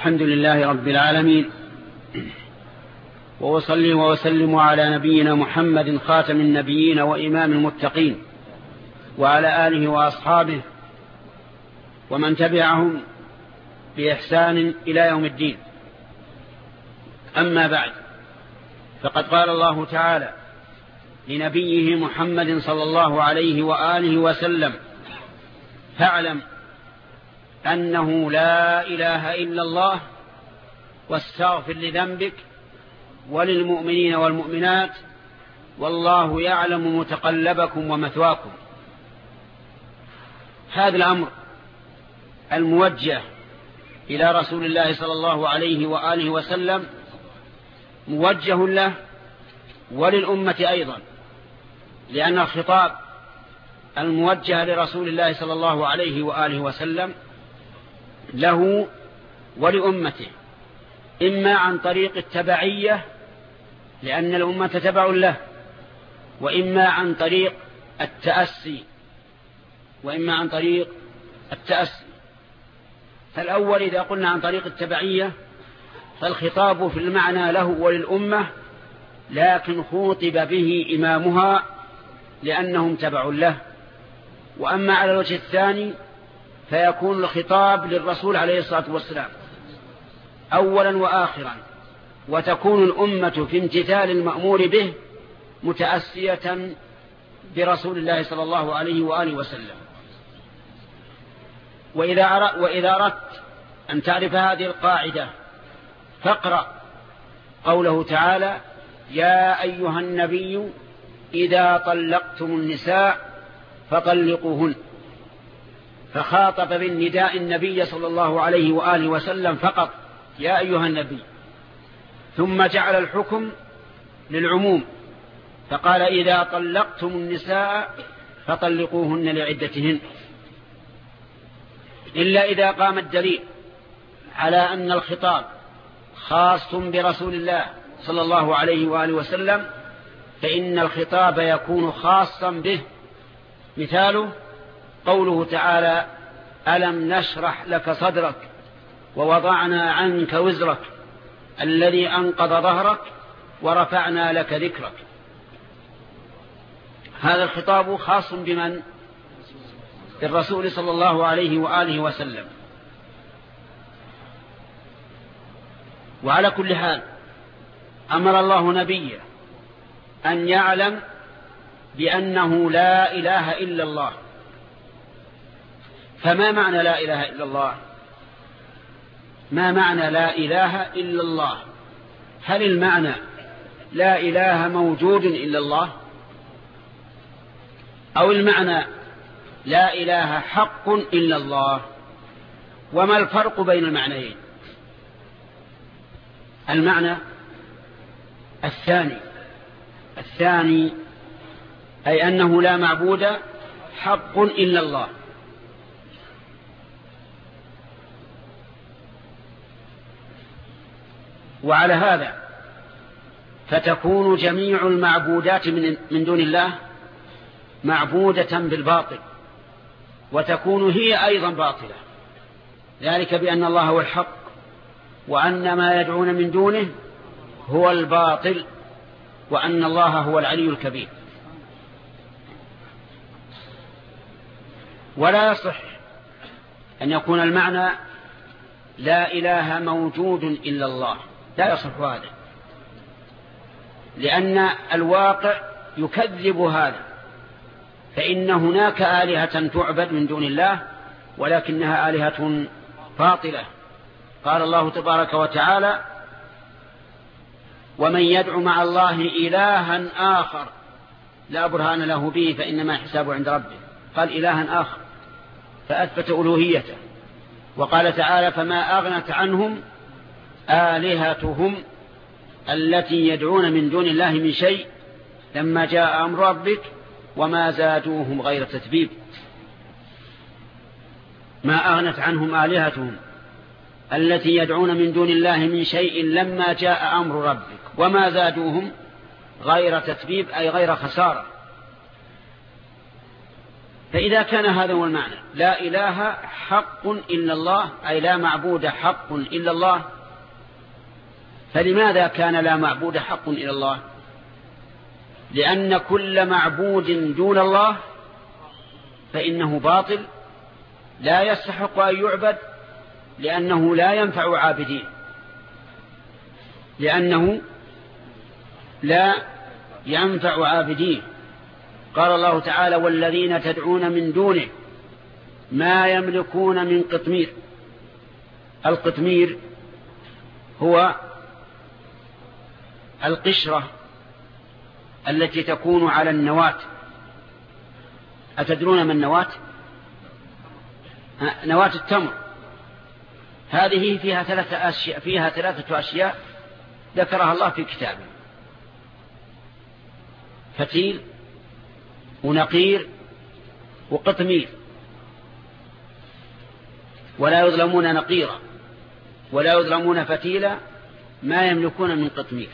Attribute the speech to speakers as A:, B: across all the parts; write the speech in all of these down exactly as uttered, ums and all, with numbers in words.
A: الحمد لله رب العالمين، وأصلي وأسلم على نبينا محمد خاتم النبيين وإمام المتقين، وعلى آله وأصحابه ومن تبعهم بإحسان إلى يوم الدين. أما بعد، فقد قال الله تعالى لنبيه محمد صلى الله عليه وآله وسلم: فاعلم أنه لا إله إلا الله واستغفر لذنبك وللمؤمنين والمؤمنات والله يعلم متقلبكم ومثواكم. هذا الأمر الموجه إلى رسول الله صلى الله عليه وآله وسلم موجه له وللأمة أيضا، لأن الخطاب الموجه لرسول الله صلى الله عليه وآله وسلم له ولأمته، إما عن طريق التبعية لأن الأمة تبع له، وإما عن طريق التأسي وإما عن طريق التأسي. فالأول إذا قلنا عن طريق التبعية فالخطاب في المعنى له وللأمة، لكن خوطب به إمامها لأنهم تبع له. وأما على الوجه الثاني فيكون الخطاب للرسول عليه الصلاة والسلام أولا وآخرا، وتكون الأمة في امتثال المأمور به متأسية برسول الله صلى الله عليه وآله وسلم. وإذا أردت أن تعرف هذه القاعدة فاقرأ قوله تعالى: يا أيها النبي إذا طلقتم النساء فطلقوهن، فخاطب بالنداء النبي صلى الله عليه وآله وسلم فقط: يا أيها النبي، ثم جعل الحكم للعموم فقال: إذا طلقتم النساء فطلقوهن لعدتهن، إلا إذا قام الدليل على أن الخطاب خاص برسول الله صلى الله عليه وآله وسلم فإن الخطاب يكون خاصا به. مثاله قوله تعالى: ألم نشرح لك صدرك ووضعنا عنك وزرك الذي أنقض ظهرك ورفعنا لك ذكرك. هذا الخطاب خاص بمن؟ بالرسول صلى الله عليه وآله وسلم. وعلى كل حال أمر الله نبيه أن يعلم بأنه لا إله إلا الله. فما معنى لا إله إلا الله؟ ما معنى لا إله إلا الله؟ هل المعنى لا إله موجود إلا الله، أو المعنى لا إله حق إلا الله؟ وما الفرق بين المعنيين؟ المعنى الثاني الثاني أي أنه لا معبود حق إلا الله. وعلى هذا فتكون جميع المعبودات من دون الله معبودة بالباطل، وتكون هي أيضا باطلة، ذلك بأن الله هو الحق وأن ما يدعون من دونه هو الباطل وأن الله هو العلي الكبير. ولا يصح أن يكون المعنى لا إله موجود إلا الله، لا يصح هذا، لأن الواقع يكذب هذا، فإن هناك آلهة تعبد من دون الله ولكنها آلهة باطلة. قال الله تبارك وتعالى: ومن يدعو مع الله إلها آخر لا برهان له به فإنما حسابه عند ربه. قال إلها آخر فأثبت ألوهيته. وقال تعالى: فما أغنت عنهم آلهتهم التي يدعون من دون الله من شيء لما جاء أمر ربك وما زادوهم غير تتبيب. ما أغنت عنهم آلهتهم التي يدعون من دون الله من شيء لما جاء أمر ربك وما زادوهم غير تتبيب، أي غير خسارة. فإذا كان هذا هو المعنى، لا إله حق إلا الله، أي لا معبود حق إلا الله، فلماذا كان لا معبود حق إلا الله؟ لأن كل معبود دون الله فإنه باطل لا يستحق أن يعبد، لأنه لا ينفع عابدين، لأنه لا ينفع عابدين. قال الله تعالى: والذين تدعون من دونه ما يملكون من قطمير. القطمير هو القشرة التي تكون على النواة. أتدرون من النواة؟ نواة التمر. هذه فيها ثلاثة أشياء فيها ثلاثة أشياء ذكرها الله في كتابه: فتيل ونقير وقطمير. ولا يظلمون نقيرا ولا يظلمون فتيلا ما يملكون من قطمير.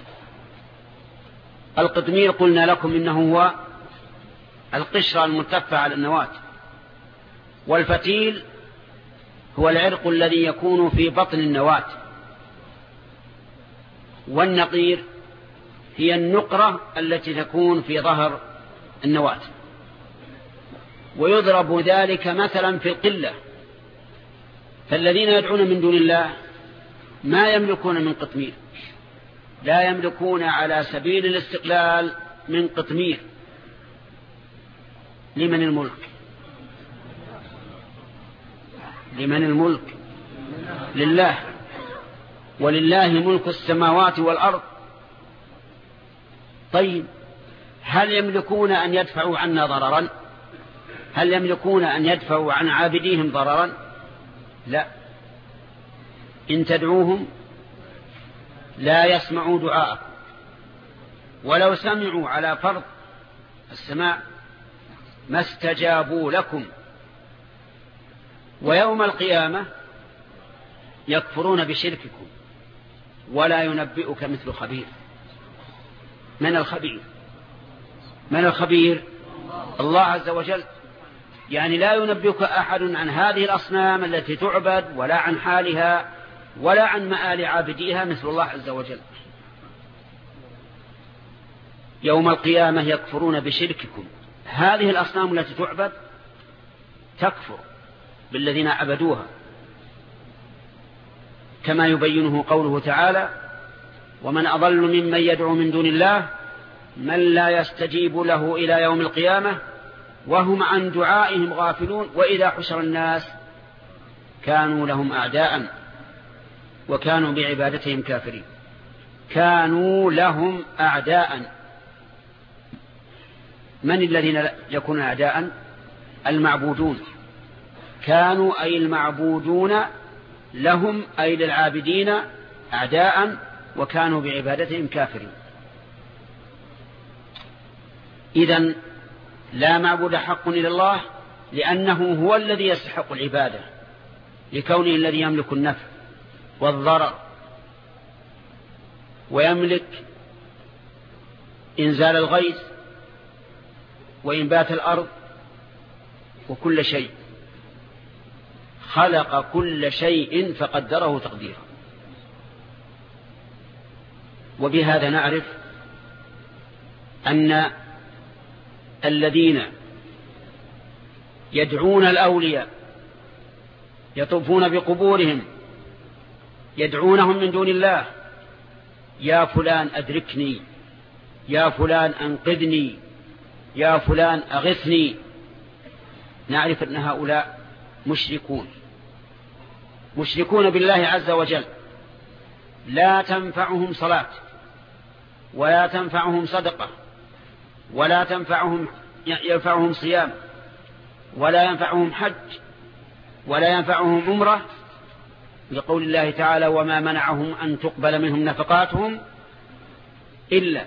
A: القطمير قلنا لكم إنه هو القشرة الملتفة على النواة، والفتيل هو العرق الذي يكون في بطن النواة، والنقير هي النقرة التي تكون في ظهر النواة. ويضرب ذلك مثلا في القلة، فالذين يدعون من دون الله ما يملكون من قطمير، لا يملكون على سبيل الاستقلال من قطمير. لمن الملك؟ لمن الملك؟ لله، ولله ملك السماوات والأرض. طيب، هل يملكون أن يدفعوا عنا ضررا؟ هل يملكون أن يدفعوا عن عابديهم ضررا؟ لا. إن تدعوهم لا يسمعوا دعاءكم، ولو سمعوا على فرض السماع ما استجابوا لكم، ويوم القيامة يكفرون بشرككم ولا ينبئك مثل خبير. من الخبير؟ من الخبير؟ الله عز وجل. يعني لا ينبئك أحد عن هذه الأصنام التي تعبد، ولا عن حالها، ولا عن مآل عابديها مثل الله عز وجل. يوم القيامة يكفرون بشرككم. هذه الأصنام التي تعبد تكفر بالذين عبدوها، كما يبينه قوله تعالى: ومن أضل ممن يدعو من دون الله من لا يستجيب له إلى يوم القيامة وهم عن دعائهم غافلون وإذا حشر الناس كانوا لهم أعداء وكانوا بعبادتهم كافرين. كانوا لهم أعداء. من الذين يكونون أعداء؟ المعبودون. كانوا أي المعبودون لهم أي للعابدين أعداء وكانوا بعبادتهم كافرين. إذن لا معبود حق إلا الله، لأنه هو الذي يستحق العبادة، لكونه الذي يملك النفع والضرر، ويملك إنزال الغيث وإنبات الأرض وكل شيء. خلق كل شيء فقدره تقديرا. وبهذا نعرف أن الذين يدعون الأولياء يطوفون بقبورهم يدعونهم من دون الله: يا فلان أدركني، يا فلان أنقذني، يا فلان أغثني. نعرف أن هؤلاء مشركون مشركون بالله عز وجل. لا تنفعهم صلاة، ولا تنفعهم صدقة، ولا تنفعهم ينفعهم صيام، ولا ينفعهم حج، ولا ينفعهم عمرة، لقول الله تعالى: وما منعهم أن تقبل منهم نفقاتهم إلا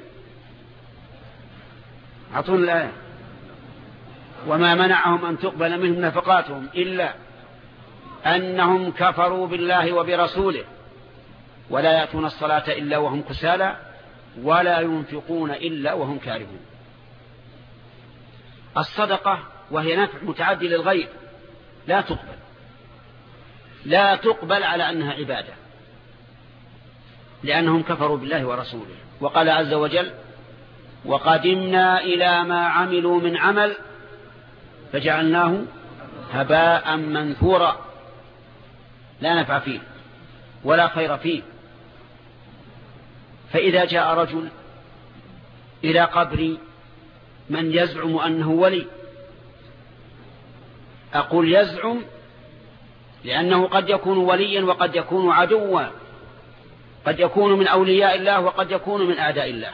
A: أعطون الآية وما منعهم أن تقبل منهم نفقاتهم إلا أنهم كفروا بالله وبرسوله ولا يأتون الصلاة إلا وهم كسالى ولا ينفقون إلا وهم كارهون. الصدقة وهي نفع متعدي للغير لا تقبل لا تقبل على أنها عبادة، لأنهم كفروا بالله ورسوله. وقال عز وجل: وقدمنا إلى ما عملوا من عمل فجعلناه هباء منثورا، لا نفع فيه ولا خير فيه. فإذا جاء رجل إلى قبر من يزعم أنه ولي، أقول يزعم لأنه قد يكون وليا وقد يكون عدوا، قد يكون من أولياء الله وقد يكون من أعداء الله.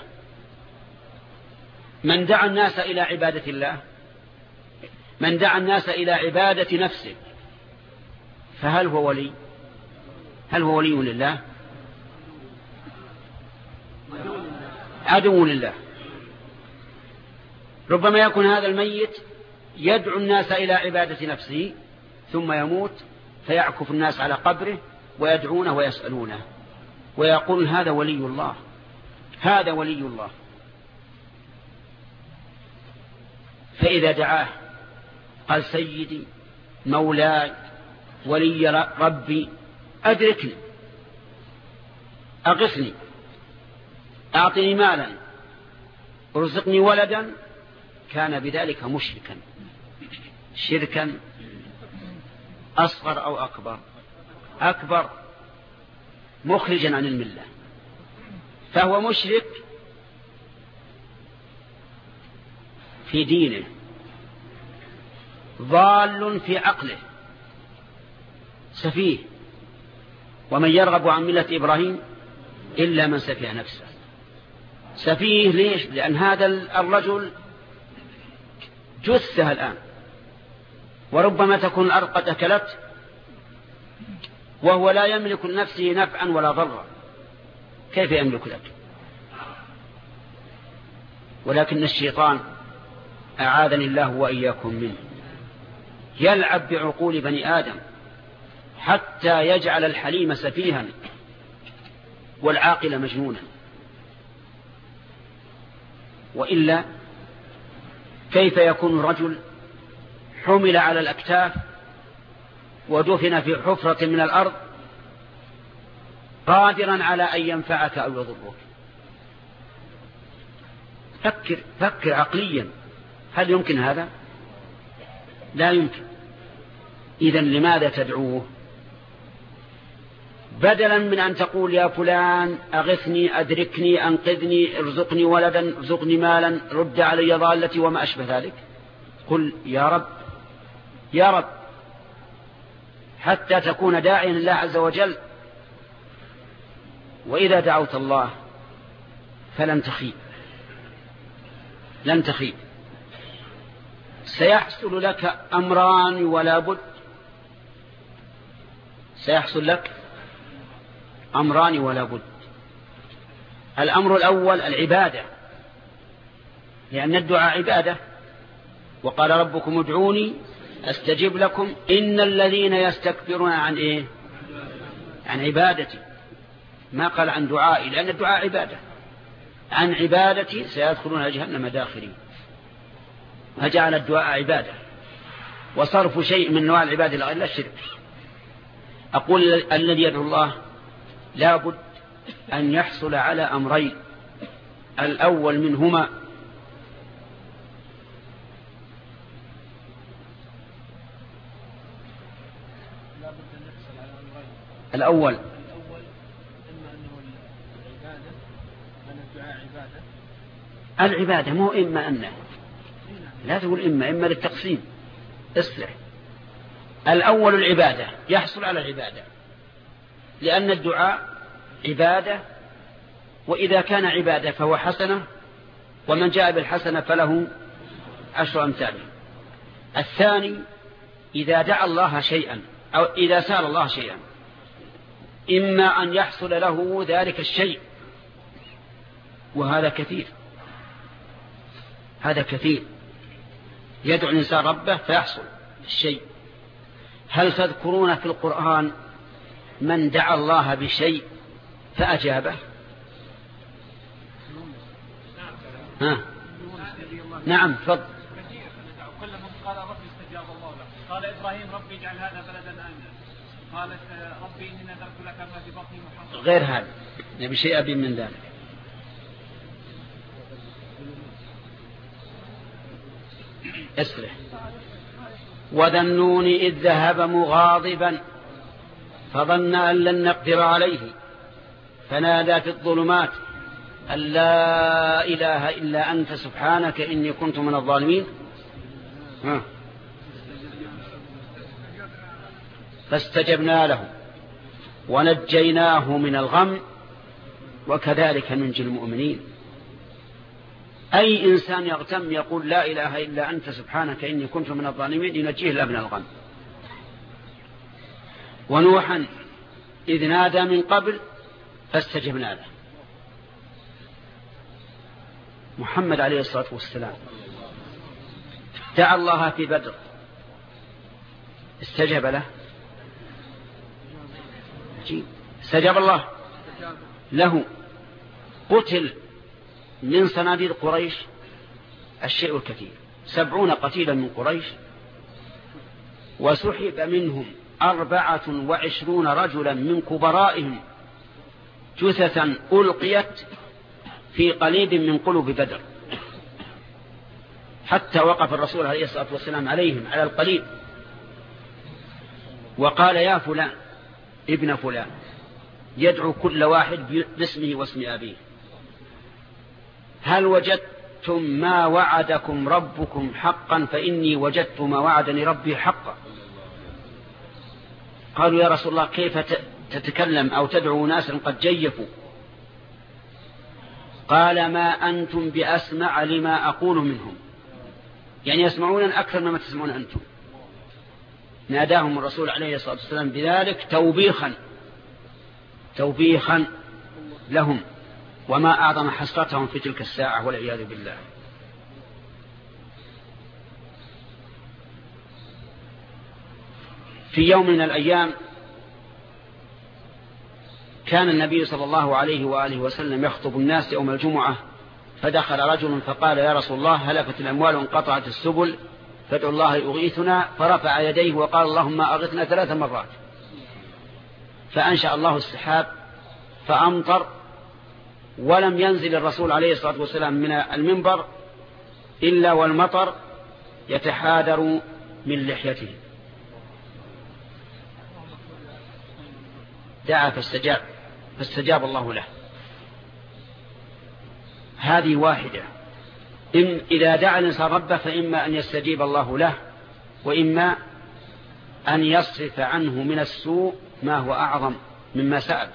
A: من دعا الناس إلى عبادة الله، من دعا الناس إلى عبادة نفسه، فهل هو ولي؟ هل هو ولي لله؟ عدو لله. ربما يكون هذا الميت يدعو الناس إلى عبادة نفسه ثم يموت فيعكف الناس على قبره ويدعونه ويسألونه ويقول: هذا ولي الله، هذا ولي الله. فإذا دعاه قال: سيدي مولاي ولي ربي أدركني، أغثني، أعطني مالا، ارزقني ولدا، كان بذلك مشركا، شركا أصغر أو أكبر، أكبر، مخرجا عن الملة. فهو مشرك في دينه، ضال في عقله، سفيه. ومن يرغب عن ملة إبراهيم إلا من سفيه نفسه. سفيه ليش؟ لأن هذا الرجل جثه الآن، وربما تكون الأرض قد أكلت وهو لا يملك لنفسه نفعا ولا ضرا، كيف يملك لك؟ ولكن الشيطان أعاذني الله وإياكم منه يلعب بعقول بني آدم حتى يجعل الحليم سفيها والعاقل مجنونا. وإلا كيف يكون رجل حمل على الأكتاف ودفن في حفرة من الأرض قادرا على أن ينفعك أو يضرك؟ فكر فكر عقليا، هل يمكن هذا؟ لا يمكن. إذن لماذا تدعوه؟ بدلا من أن تقول: يا فلان أغثني، أدركني، أنقذني، ارزقني ولدا، ارزقني مالا، رد علي ضالتي وما أشبه ذلك، قل: يا رب، يا رب، حتى تكون داعيا لله عز وجل. وإذا دعوت الله فلن تخيب، لن تخيب. سيحصل لك أمران ولا بد، سيحصل لك أمران ولا بد. الأمر الأول العبادة، لأن الدعاء عبادة. وقال: ربكم ادعوني أستجب لكم إن الذين يستكبرون عن إيه؟ عن عبادتي. ما قال عن دعائي، لأن الدعاء عبادة. عن عبادتي سيدخلون جهنم داخرين. فجعل الدعاء عبادة، وصرف شيء من انواع العبادة إلى غير الله الشرك. أقول: الذي يدعو الله لا بد أن يحصل على أمرين، الأول منهما الأول إما أنه العبادة، أن الدعاء عبادة. العبادة مو إما أنه، لا تقول إما، إما للتقسيم، اصلح. الأول العبادة، يحصل على العبادة، لأن الدعاء عبادة، وإذا كان عبادة فهو حسنة، ومن جاء بالحسنة فله عشر أمثاله. الثاني إذا دعا الله شيئا أو إذا سأل الله شيئا، إما أن يحصل له ذلك الشيء، وهذا كثير، هذا كثير، يدعو الإنسان ربه فيحصل الشيء. هل تذكرون في القرآن من دعا الله بشيء فأجابه؟ ها؟ نعم، فضل.
B: قال ربي استجاب الله له. قال إبراهيم ربي اجعل هذا بلدا آمنا. قالت ربي إني نذرت لك ما في بطني محررا.
A: غير هذا نبي شيء أبي من ذلك. اسرح. وذا النون إذ ذهب مغاضبا فظن أن لن نقدر عليه فنادى في الظلمات أن لا إله إلا أنت سبحانك إني كنت من الظالمين. ها. فاستجبنا له ونجيناه من الغم وكذلك ننجي المؤمنين. أي إنسان يغتم يقول لا إله إلا أنت سبحانك إني كنت من الظالمين ينجيه الله من الغم. ونوحا إذ نادى من قبل فاستجبنا له. محمد عليه الصلاة والسلام دعا الله في بدر استجاب له. استجاب الله له. قتل من صناديد قريش الشيء الكثير سبعون قتيلا من قريش وسحب منهم أربعة وعشرون رجلا من كبرائهم جثثا ألقيت في قليب من قلوب بدر حتى وقف الرسول عليه الصلاة والسلام عليهم على القليب وقال يا فلان ابن فلان يدعو كل واحد باسمه واسم أبيه هل وجدتم ما وعدكم ربكم حقا فإني وجدت ما وعدني ربي حقا. قالوا يا رسول الله كيف تتكلم أو تدعو ناسا قد جيفوا. قال ما أنتم بأسمع لما أقول منهم يعني يسمعون أكثر مما تسمعون أنتم. ناداهم الرسول عليه الصلاة والسلام بذلك توبيخا توبيخا لهم وما أعظم حسرتهم في تلك الساعة والعياذ بالله. في يوم من الأيام كان النبي صلى الله عليه وآله وسلم يخطب الناس يوم الجمعة فدخل رجل فقال يا رسول الله هلكت الأموال وانقطعت السبل فادعوا الله يغيثنا فرفع يديه وقال اللهم أغثنا ثلاث مرات فأنشأ الله السحاب فأمطر ولم ينزل الرسول عليه الصلاة والسلام من المنبر إلا والمطر يتحادر من لحيته. دعا فاستجاب فاستجاب الله له. هذه واحدة. إن إذا دعا الإنسان ربه فإما أن يستجيب الله له وإما أن يصرف عنه من السوء ما هو أعظم مما سأل.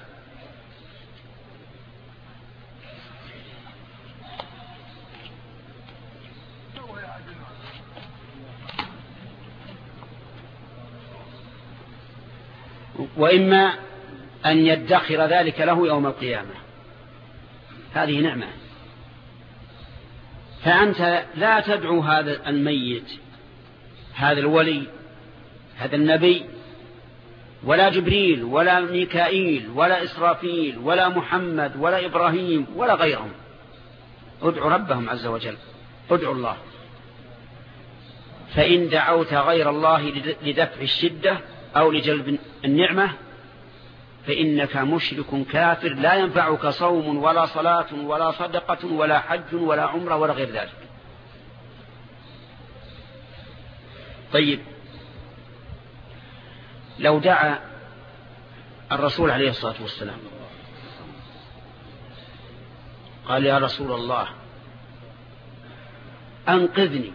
A: وإما أن يدخر ذلك له يوم القيامة. هذه نعمة. فأنت لا تدعو هذا الميت هذا الولي هذا النبي ولا جبريل ولا ميكائيل ولا إسرافيل ولا محمد ولا إبراهيم ولا غيرهم. ادعوا ربهم عز وجل. ادعوا الله. فإن دعوت غير الله لدفع الشدة أو لجلب النعمة فإنك مشرك كافر لا ينفعك صوم ولا صلاة ولا صدقة ولا حج ولا عمرة ولا غير ذلك. طيب لو دعا الرسول عليه الصلاة والسلام قال يا رسول الله أنقذني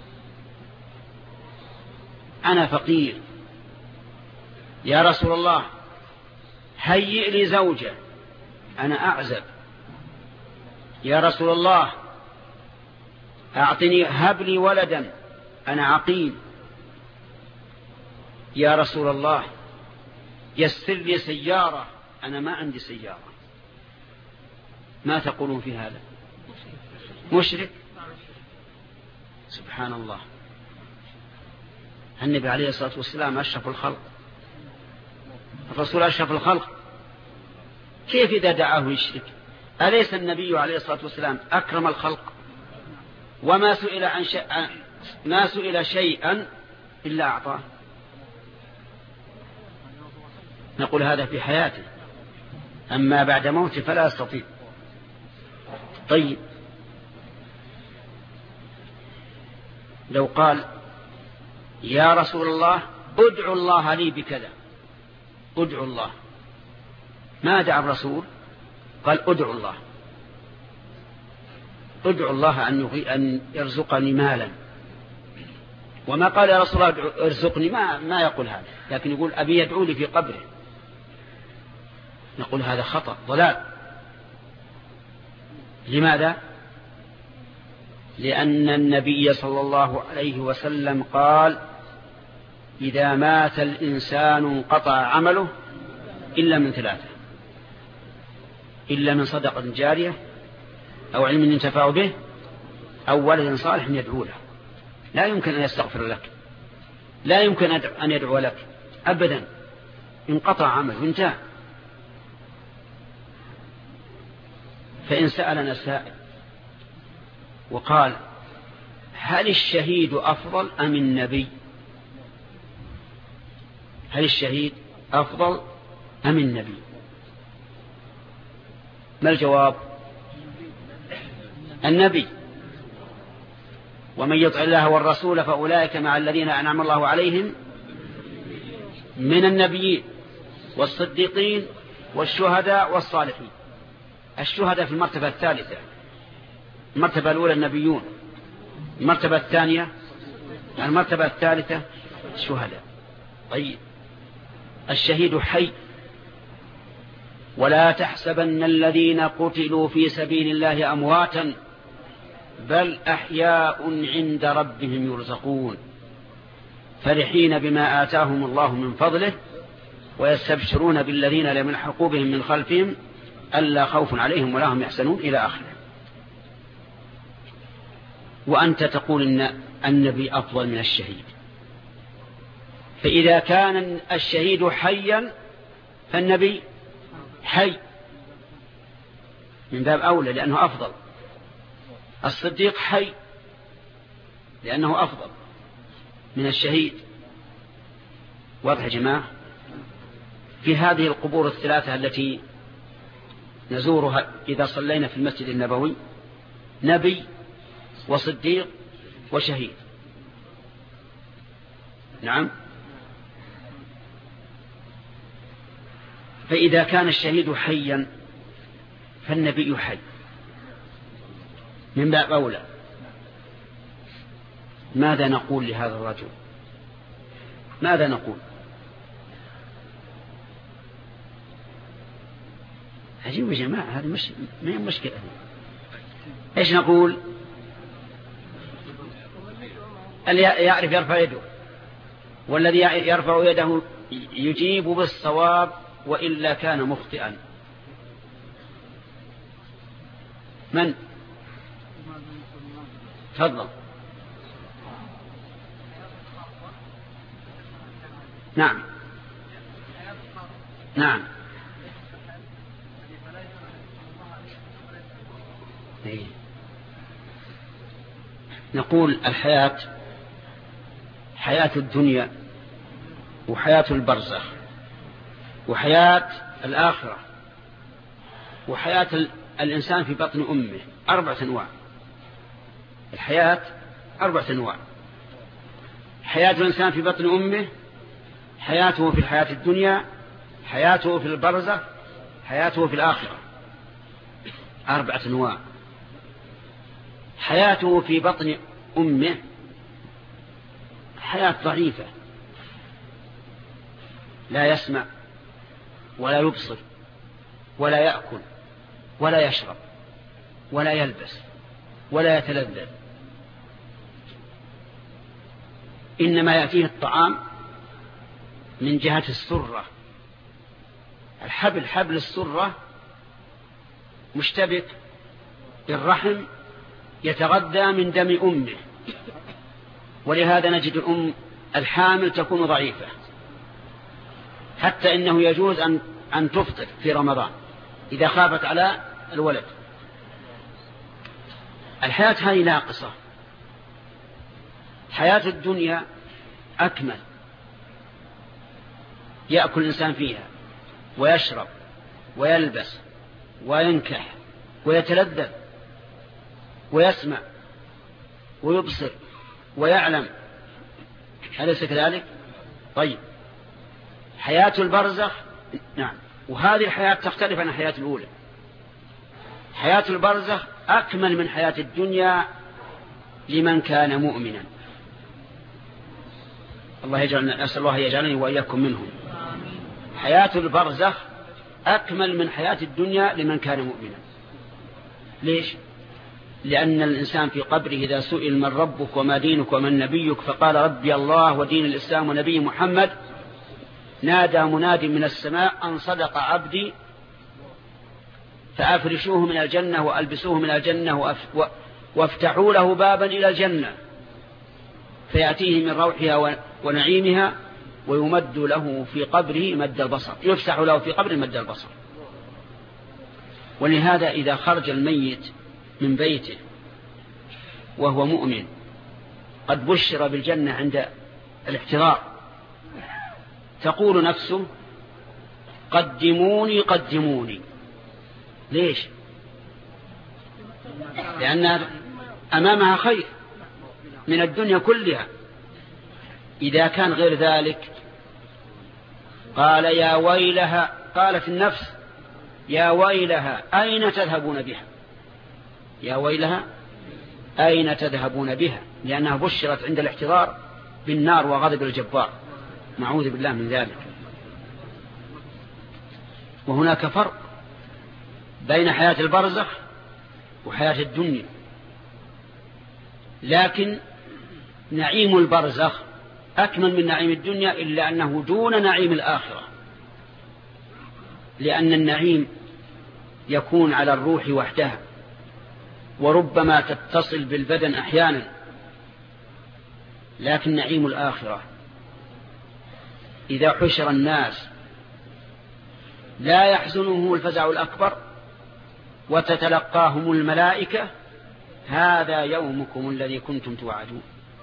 A: أنا فقير يا رسول الله هيئ لي زوجة أنا أعزب يا رسول الله أعطني هب لي ولدا أنا عقيم يا رسول الله يسر لي سيارة أنا ما عندي سيارة. ما تقولون في هذا؟ مشرك. سبحان الله. النبي عليه الصلاة والسلام أشرف الخلق الرسول أشرف الخلق كيف إذا دعاه يشرك؟ أليس النبي عليه الصلاة والسلام أكرم الخلق وما سئل عن ما سئل شيئا إلا أعطاه، نقول هذا في حياته، أما بعد موته فلا يستطيع. طيب لو قال يا رسول الله ادعو الله لي بكذا، ادعو الله، ما دعا الرسول، قال ادعو الله، ادعو الله أن أن يرزقني مالا، وما قال يا رسول الله ارزقني، ما ما يقول هذا، لكن يقول أبي يدعو لي في قبره، نقول هذا خطأ ضلال. لماذا؟ لأن النبي صلى الله عليه وسلم قال إذا مات الإنسان انقطع عمله إلا من ثلاثة، إلا من صدقة جارية أو علم ينتفع به أو ولد صالح يدعو له. لا يمكن أن يستغفر لك، لا يمكن أن يدعو لك أبدا، انقطع عمله وانتهى. فإن سألنا سائل وقال هل الشهيد أفضل أم النبي؟ هل الشهيد أفضل أم النبي؟ ما الجواب؟ النبي. ومن يطع الله والرسول فأولئك مع الذين أنعم الله عليهم من النبيين والصديقين والشهداء والصالحين. الشهداء في المرتبة الثالثة، المرتبة الأولى النبيون، المرتبة الثانية المرتبة الثالثة الشهداء. طيب الشهيد حي، ولا تحسبن الذين قتلوا في سبيل الله أمواتا بل أحياء عند ربهم يرزقون فرحين بما آتاهم الله من فضله ويستبشرون بالذين لم يلحقوا بهم من خلفهم ألا خوف عليهم ولا هم يحزنون إلى آخره. وأنت تقول إن النبي أفضل من الشهيد، فإذا كان الشهيد حيا فالنبي حي من باب أولى لأنه أفضل، الصديق حي لأنه أفضل من الشهيد. واضح يا جماعة؟ في هذه القبور الثلاثة التي نزورها إذا صلينا في المسجد النبوي نبي وصديق وشهيد. نعم. فإذا كان الشهيد حيا فالنبي حي من باب أولى. ماذا نقول لهذا الرجل؟ ماذا نقول؟ عجيب يا جماعة، هذه مش ما هي مشكلة. ايش نقول؟ اللي يعرف يرفع يده، والذي يرفع يده يجيب بالصواب وإلا كان مخطئا. من؟ تفضل. نعم نعم. إيه. نقول الحياة حياة الدنيا وحياة البرزخ وحياة الآخرة وحياة الإنسان في بطن أمه أربعة أنواع. الحياة أربعة أنواع: حياة الإنسان في بطن أمه، حياته في الحياة الدنيا، حياته في البرزخ، حياته في الآخرة. أربعة أنواع. حياته في بطن أمه حياة ضعيفة، لا يسمع ولا يبصر ولا يأكل ولا يشرب ولا يلبس ولا يتلذذ، إنما يأتيه الطعام من جهة السرة. الحبل حبل السرة مشتبك بالرحم يتغذى من دم أمه، ولهذا نجد الأم الحامل تكون ضعيفة، حتى إنه يجوز أن أن تفطر في رمضان إذا خافت على الولد. الحياة هذه ناقصة. حياة الدنيا أكمل، يأكل الإنسان فيها ويشرب ويلبس وينكح ويتلذذ ويسمع ويبصر ويعلم، أليس كذلك؟ طيب، حياة البرزخ نعم، وهذه الحياة تختلف عن الحياة الأولى. حياة البرزخ أكمل من حياة الدنيا لمن كان مؤمنا. الله يجعلنا، أسأل الله يجعلني وإياكم منهم. حياة البرزخ أكمل من حياة الدنيا لمن كان مؤمنا. ليش؟ لأن الإنسان في قبره إذا سئل من ربك وما دينك ومن نبيك فقال ربي الله ودين الإسلام ونبي محمد، نادى مناد من السماء أن صدق عبدي فأفرشوه من الجنة وألبسوه من الجنة وافتحوا له بابا إلى الجنة فيأتيه من روحها ونعيمها ويمد له في قبره مد البصر، يفسح له في قبره مد البصر. ولهذا إذا خرج الميت من بيته وهو مؤمن قد بشر بالجنة عند الاحتضار، تقول نفسه قدموني قدموني. ليش؟ لأن أمامها خير من الدنيا كلها. إذا كان غير ذلك قال يا ويلها، قالت النفس يا ويلها أين تذهبون بها، يا ويلها أين تذهبون بها، لأنها بشرت عند الاحتضار بالنار وغضب الجبار، نعوذ بالله من ذلك. وهناك فرق بين حياة البرزخ وحياة الدنيا، لكن نعيم البرزخ أكمل من نعيم الدنيا، إلا أنه دون نعيم الآخرة، لأن النعيم يكون على الروح وحدها وربما تتصل بالبدن أحيانا، لكن نعيم الآخرة إذا حشر الناس لا يحزنهم الفزع الأكبر وتتلقاهم الملائكة هذا يومكم الذي كنتم توعدون.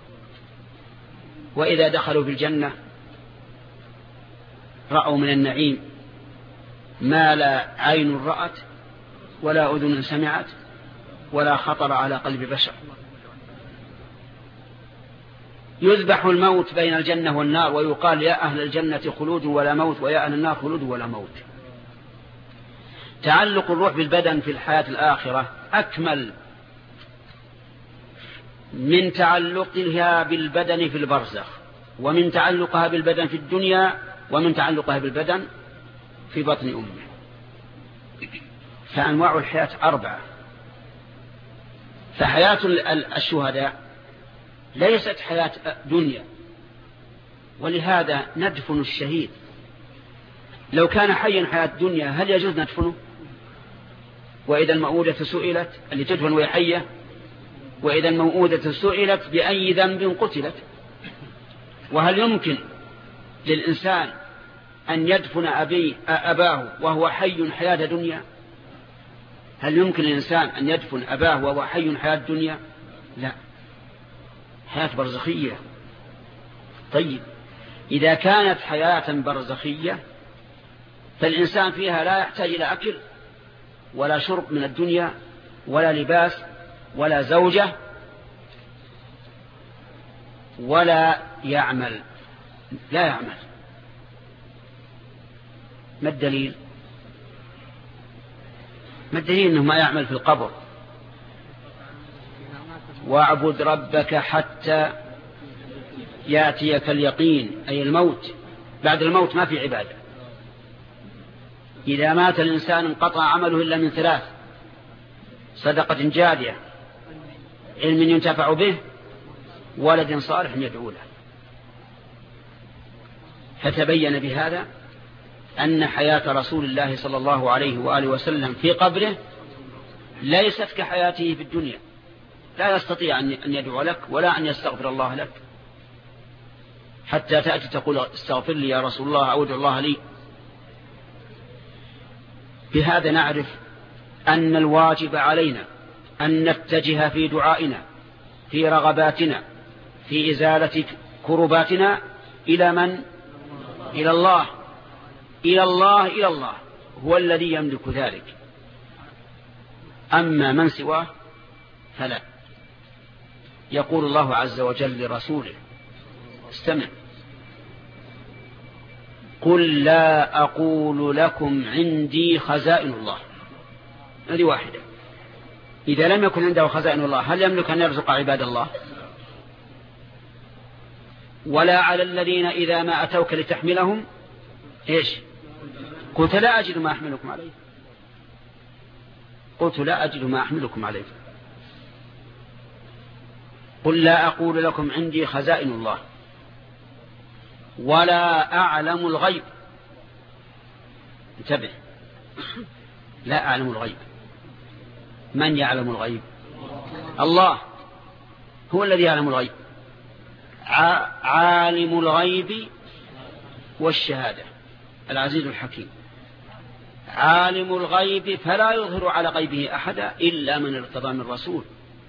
A: وإذا دخلوا في الجنة رأوا من النعيم ما لا عين رأت ولا أذن سمعت ولا خطر على قلب بشر. يذبح الموت بين الجنة والنار ويقال يا أهل الجنة خلود ولا موت ويا أهل النار خلود ولا موت. تعلق الروح بالبدن في الحياة الآخرة أكمل من تعلقها بالبدن في البرزخ، ومن تعلقها بالبدن في الدنيا، ومن تعلقها بالبدن في بطن أمه. فأنواع الحياة أربعة. فحياة الشهداء ليست حياة دنيا، ولهذا ندفن الشهيد. لو كان حيا حياة دنيا هل يجوز ندفنه؟ وإذا الموءودة سئلت، اللي تدفن وهي حية، وإذا الموءودة سئلت بأي ذنب قتلت. وهل يمكن للإنسان أن يدفن أبي أباه وهو حي حياة دنيا؟ هل يمكن للإنسان أن يدفن أباه وهو حي حياة دنيا؟ لا، حياة برزخية. طيب، إذا كانت حياة برزخية فالإنسان فيها لا يحتاج إلى أكل ولا شرب من الدنيا ولا لباس ولا زوجة ولا يعمل، لا يعمل. ما الدليل؟ ما الدليل أنه ما يعمل في القبر؟ واعبد ربك حتى يأتيك اليقين، أي الموت. بعد الموت ما في عبادة. إذا مات الإنسان انقطع عمله إلا من ثلاث: صدقة جارية، علم ينتفع به، ولد صالح يدعو له. فتبين بهذا أن حياة رسول الله صلى الله عليه وآله وسلم في قبره ليست كحياته في الدنيا. لا يستطيع أن يدعو لك ولا أن يستغفر الله لك حتى تأتي تقول استغفر لي يا رسول الله أو ادعو الله لي. بهذا نعرف أن الواجب علينا أن نتجه في دعائنا، في رغباتنا، في إزالة كرباتنا إلى من؟ إلى الله إلى الله إلى الله هو الذي يملك ذلك. أما من سواه فلا. يقول الله عز وجل لرسوله استمع قل لا أقول لكم عندي خزائن الله. هذه واحدة. إذا لم يكن عنده خزائن الله هل يملك أن يرزق عباد الله؟ ولا على الذين إذا ما أتوك لتحملهم إيش قلت لا أجد ما أحملكم عليه قلت لا أجد ما أحملكم عليه. قل لا أقول لكم عندي خزائن الله ولا أعلم الغيب. انتبه لا أعلم الغيب. من يعلم الغيب؟ الله هو الذي يعلم الغيب. عالم الغيب والشهادة العزيز الحكيم. عالم الغيب فلا يظهر على غيبه أحدا إلا من ارتضى من رسول.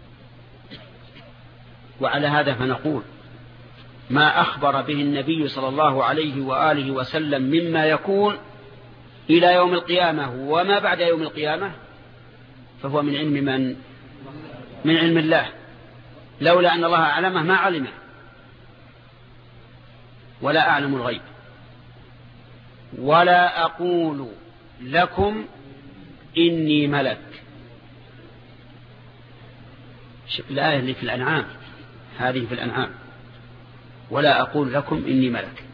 A: وعلى هذا فنقول ما أخبر به النبي صلى الله عليه وآله وسلم مما يكون إلى يوم القيامة وما بعد يوم القيامة فهو من علم من؟ من علم الله. لولا أن الله أعلمه ما علمه. ولا أعلم الغيب ولا أقول لكم إني ملك. الآية اللي في الأنعام هذه في الأنعام ولا أقول لكم إني ملك.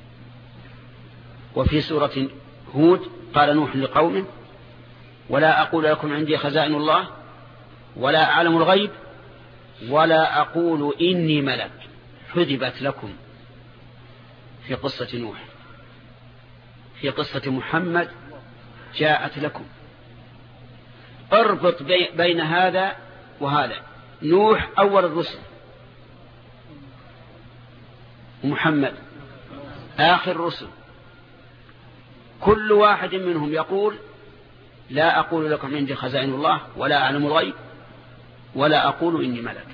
A: وفي سورة هود قال نوح لقومه ولا أقول لكم عندي خزائن الله ولا أعلم الغيب ولا أقول إني ملك. حذبت لكم في قصة نوح. في قصة محمد جاءت لكم. اربط بين هذا وهذا. نوح أول الرسل ومحمد آخر الرسل. كل واحد منهم يقول لا أقول لكم عندي خزائن الله ولا أعلم الغيب ولا أقول إني ملك.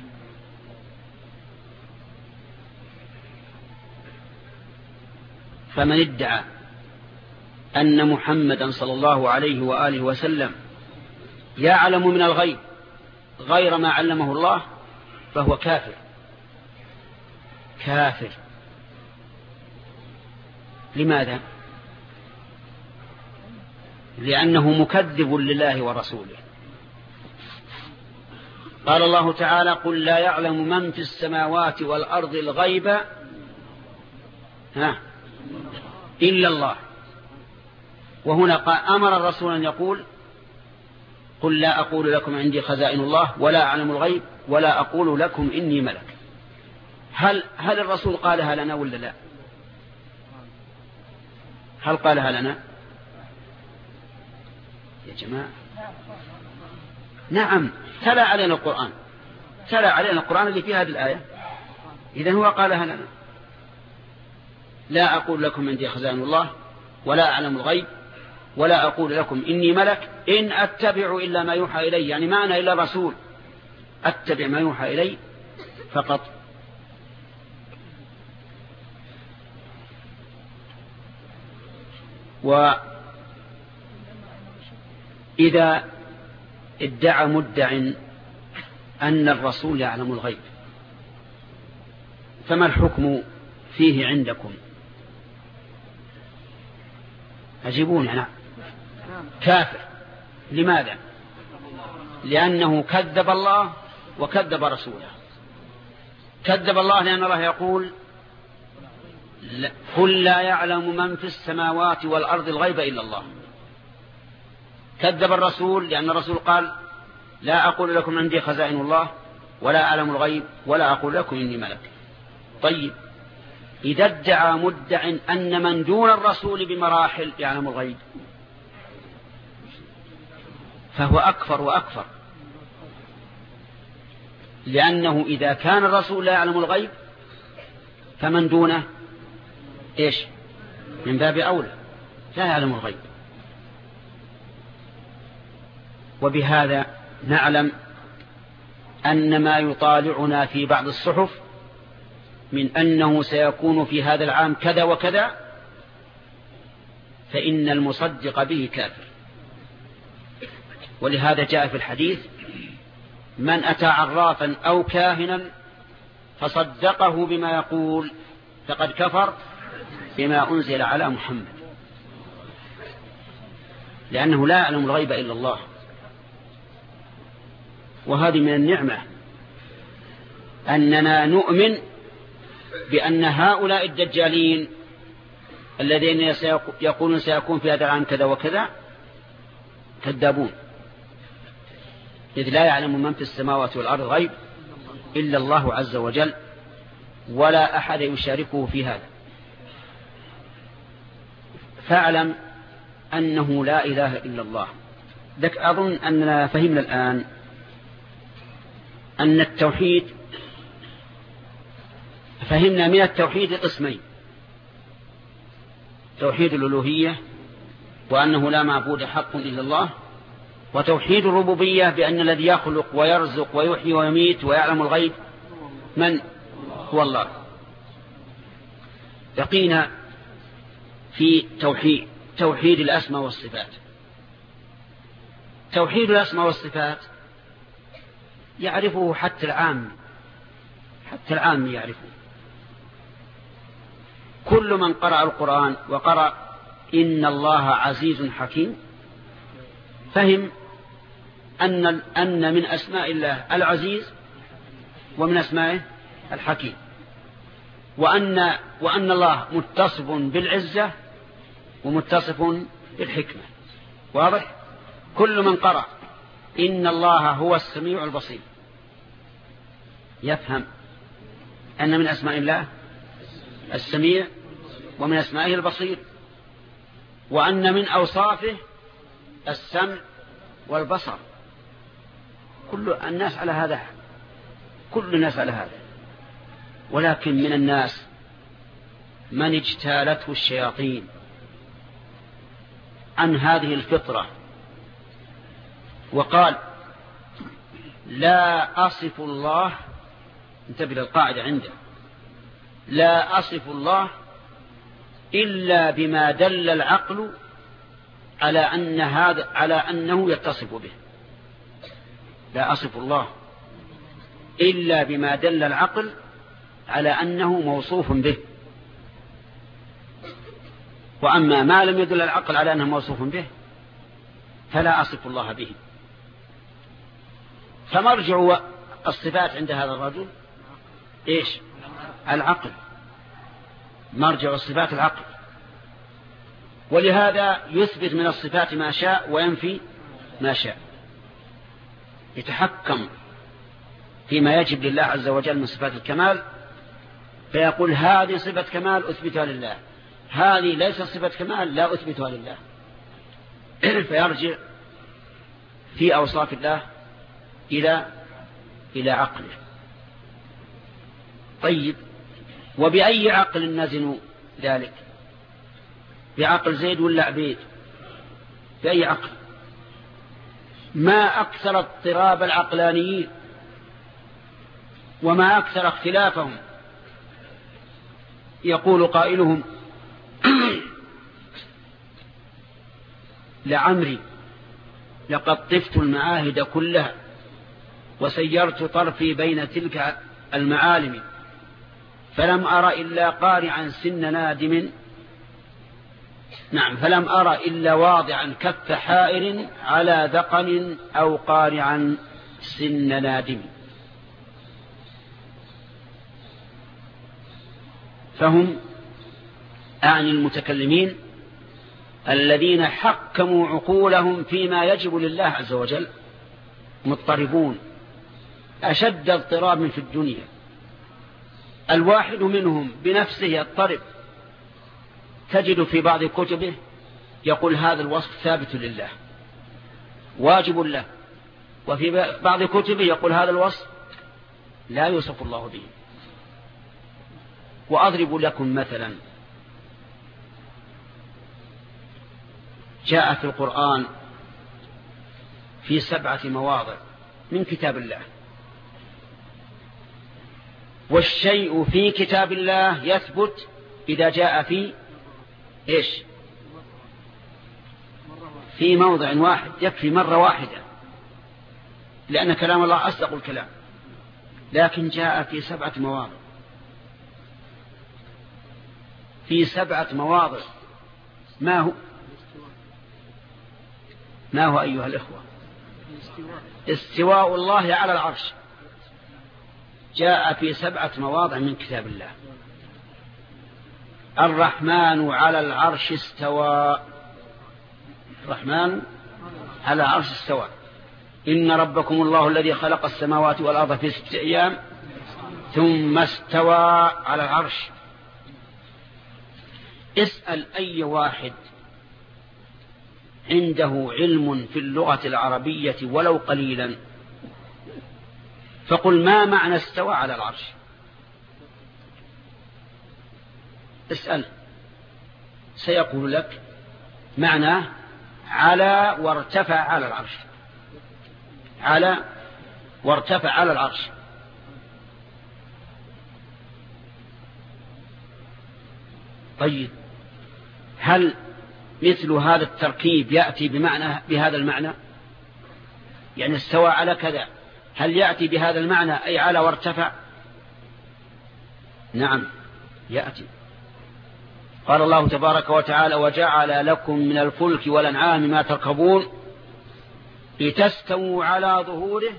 A: فمن ادعى أن محمدا صلى الله عليه وآله وسلم يعلم من الغيب غير ما علمه الله فهو كافر. كافر. لماذا؟ لأنه مكذب لله ورسوله. قال الله تعالى قل لا يعلم من في السماوات والأرض الغيب ها إلا الله. وهنا أمر الرسول أن يقول قل لا أقول لكم عندي خزائن الله ولا أعلم الغيب ولا أقول لكم إني ملك. هل, هل الرسول قالها لنا ولا لا؟ هل قالها لنا يا جماعة؟ نعم تلا علينا القرآن. تلا علينا القرآن اللي في هذه الآية. إذن هو قالها لنا لا أقول لكم عندي خزائن الله ولا أعلم الغيب ولا أقول لكم إني ملك إن أتبع إلا ما يوحى إلي. يعني ما أنا إلا رسول أتبع ما يوحى إلي فقط. وإذا ادعى مدع أن الرسول يعلم الغيب فما الحكم فيه عندكم؟ أجيبون أنا كافر. لماذا؟ لأنه كذب الله وكذب رسوله. كذب الله لأن الله يقول قل لا يعلم من في السماوات والأرض الغيب إلا الله. كذب الرسول لأن الرسول قال لا أقول لكم عندي خزائن الله ولا أعلم الغيب ولا أقول لكم إني ملك. طيب إذا ادعى مدع أن من دون الرسول بمراحل يعلم الغيب فهو أكفر وأكفر. لأنه إذا كان الرسول لا يعلم الغيب فمن دونه إيش من باب أولى لا يعلم الغيب. وبهذا نعلم أن ما يطالعنا في بعض الصحف من أنه سيكون في هذا العام كذا وكذا فإن المصدق به كافر. ولهذا جاء في الحديث من أتى عرافا أو كاهنا فصدقه بما يقول فقد كفر بما أنزل على محمد، لأنه لا يعلم الغيب إلا الله. وهذه من النعمة أننا نؤمن بأن هؤلاء الدجالين الذين يقولون سيكون في هذا العام كذا وكذا كذابون، إذ لا يعلم من في السماوات والأرض غيب إلا الله عز وجل، ولا أحد يشاركه في هذا. فاعلم أنه لا إله إلا الله. لك أظن أننا فهمنا الآن أن التوحيد، فهمنا من التوحيد قسمين: توحيد الألوهية وأنه لا معبود حق إلا الله، وتوحيد الربوبية بأن الذي يخلق ويرزق ويحيي ويميت ويعلم الغيب من هو الله. بقينا في توحيد توحيد الأسماء والصفات. توحيد الأسماء والصفات يعرفه حتى العام، حتى العام يعرفه. كل من قرأ القرآن وقرأ إن الله عزيز حكيم فهم أن أن من أسماء الله العزيز ومن أسمائه الحكيم، وأن وأن الله متصف بالعزة ومتصف بالحكمة. واضح؟ كل من قرأ إن الله هو السميع البصير يفهم أن من أسماء الله السميع ومن أسمائه البصير، وأن من أوصافه السمع والبصر. كل الناس على هذا، كل الناس على هذا. ولكن من الناس من اجتالته الشياطين عن هذه الفطرة وقال لا أصف الله، انتبه للقاعدة عنده، لا أصف الله إلا بما دل العقل على أن هذا على أنه يتصف به. لا أصف الله إلا بما دل العقل على أنه موصوف به، وأما ما لم يدل العقل على أنه موصوف به فلا أصف الله به. فمرجع الصفات عند هذا الرجل إيش؟ العقل. مرجع الصفات العقل. ولهذا يثبت من الصفات ما شاء وينفي ما شاء، يتحكم فيما يجب لله عز وجل من صفات الكمال، فيقول هذه صفة كمال أثبتها لله، هذه ليست صفة كمال لا أثبتها لله. فيرجع في أوصاف الله إلى إلى عقله. طيب، وبأي عقل نزن ذلك؟ بعقل زيد ولا عبيد؟ بأي عقل؟ ما أكثر اضطراب العقلانيين وما أكثر اختلافهم. يقول قائلهم لعمري لقد طفت المعاهد كلها وسيرت طرفي بين تلك المعالم فلم أرى إلا قارعا سن نادم. نعم، فلم أرى إلا واضعا كف حائر على ذقن أو قارعا سن نادم. فهم أعني المتكلمين الذين حكموا عقولهم فيما يجب لله عز وجل مضطربون أشد اضطراب من في الدنيا. الواحد منهم بنفسه يضطرب، تجد في بعض كتبه يقول هذا الوصف ثابت لله واجب له، وفي بعض كتبه يقول هذا الوصف لا يوصف الله به. وأضرب لكم مثلا، جاء في القرآن في سبعة مواضع من كتاب الله والشيء في كتاب الله يثبت إذا جاء في إيش في موضع واحد، يكفي مرة واحدة، لأن كلام الله أصدق الكلام. لكن جاء في سبعة مواضع، في سبعة مواضع. ما هو ما هو أيها الإخوة؟ استواء الله على العرش جاء في سبعة مواضع من كتاب الله. الرحمن على العرش استوى، الرحمن على العرش استوى. إن ربكم الله الذي خلق السماوات والأرض في ستة أيام ثم استوى على العرش. اسأل أي واحد عنده علم في اللغة العربية ولو قليلا، فقل ما معنى استوى على العرش؟ اسأل، سيقول لك معناه على وارتفع على العرش، على وارتفع على العرش. طيب، هل مثل هذا التركيب يأتي بمعنى بهذا المعنى؟ يعني استوى على كذا، هل يأتي بهذا المعنى أي على وارتفع؟ نعم يأتي. قال الله تبارك وتعالى: وجعل لكم من الفلك والأنعام ما تركبون لتستووا على ظهوره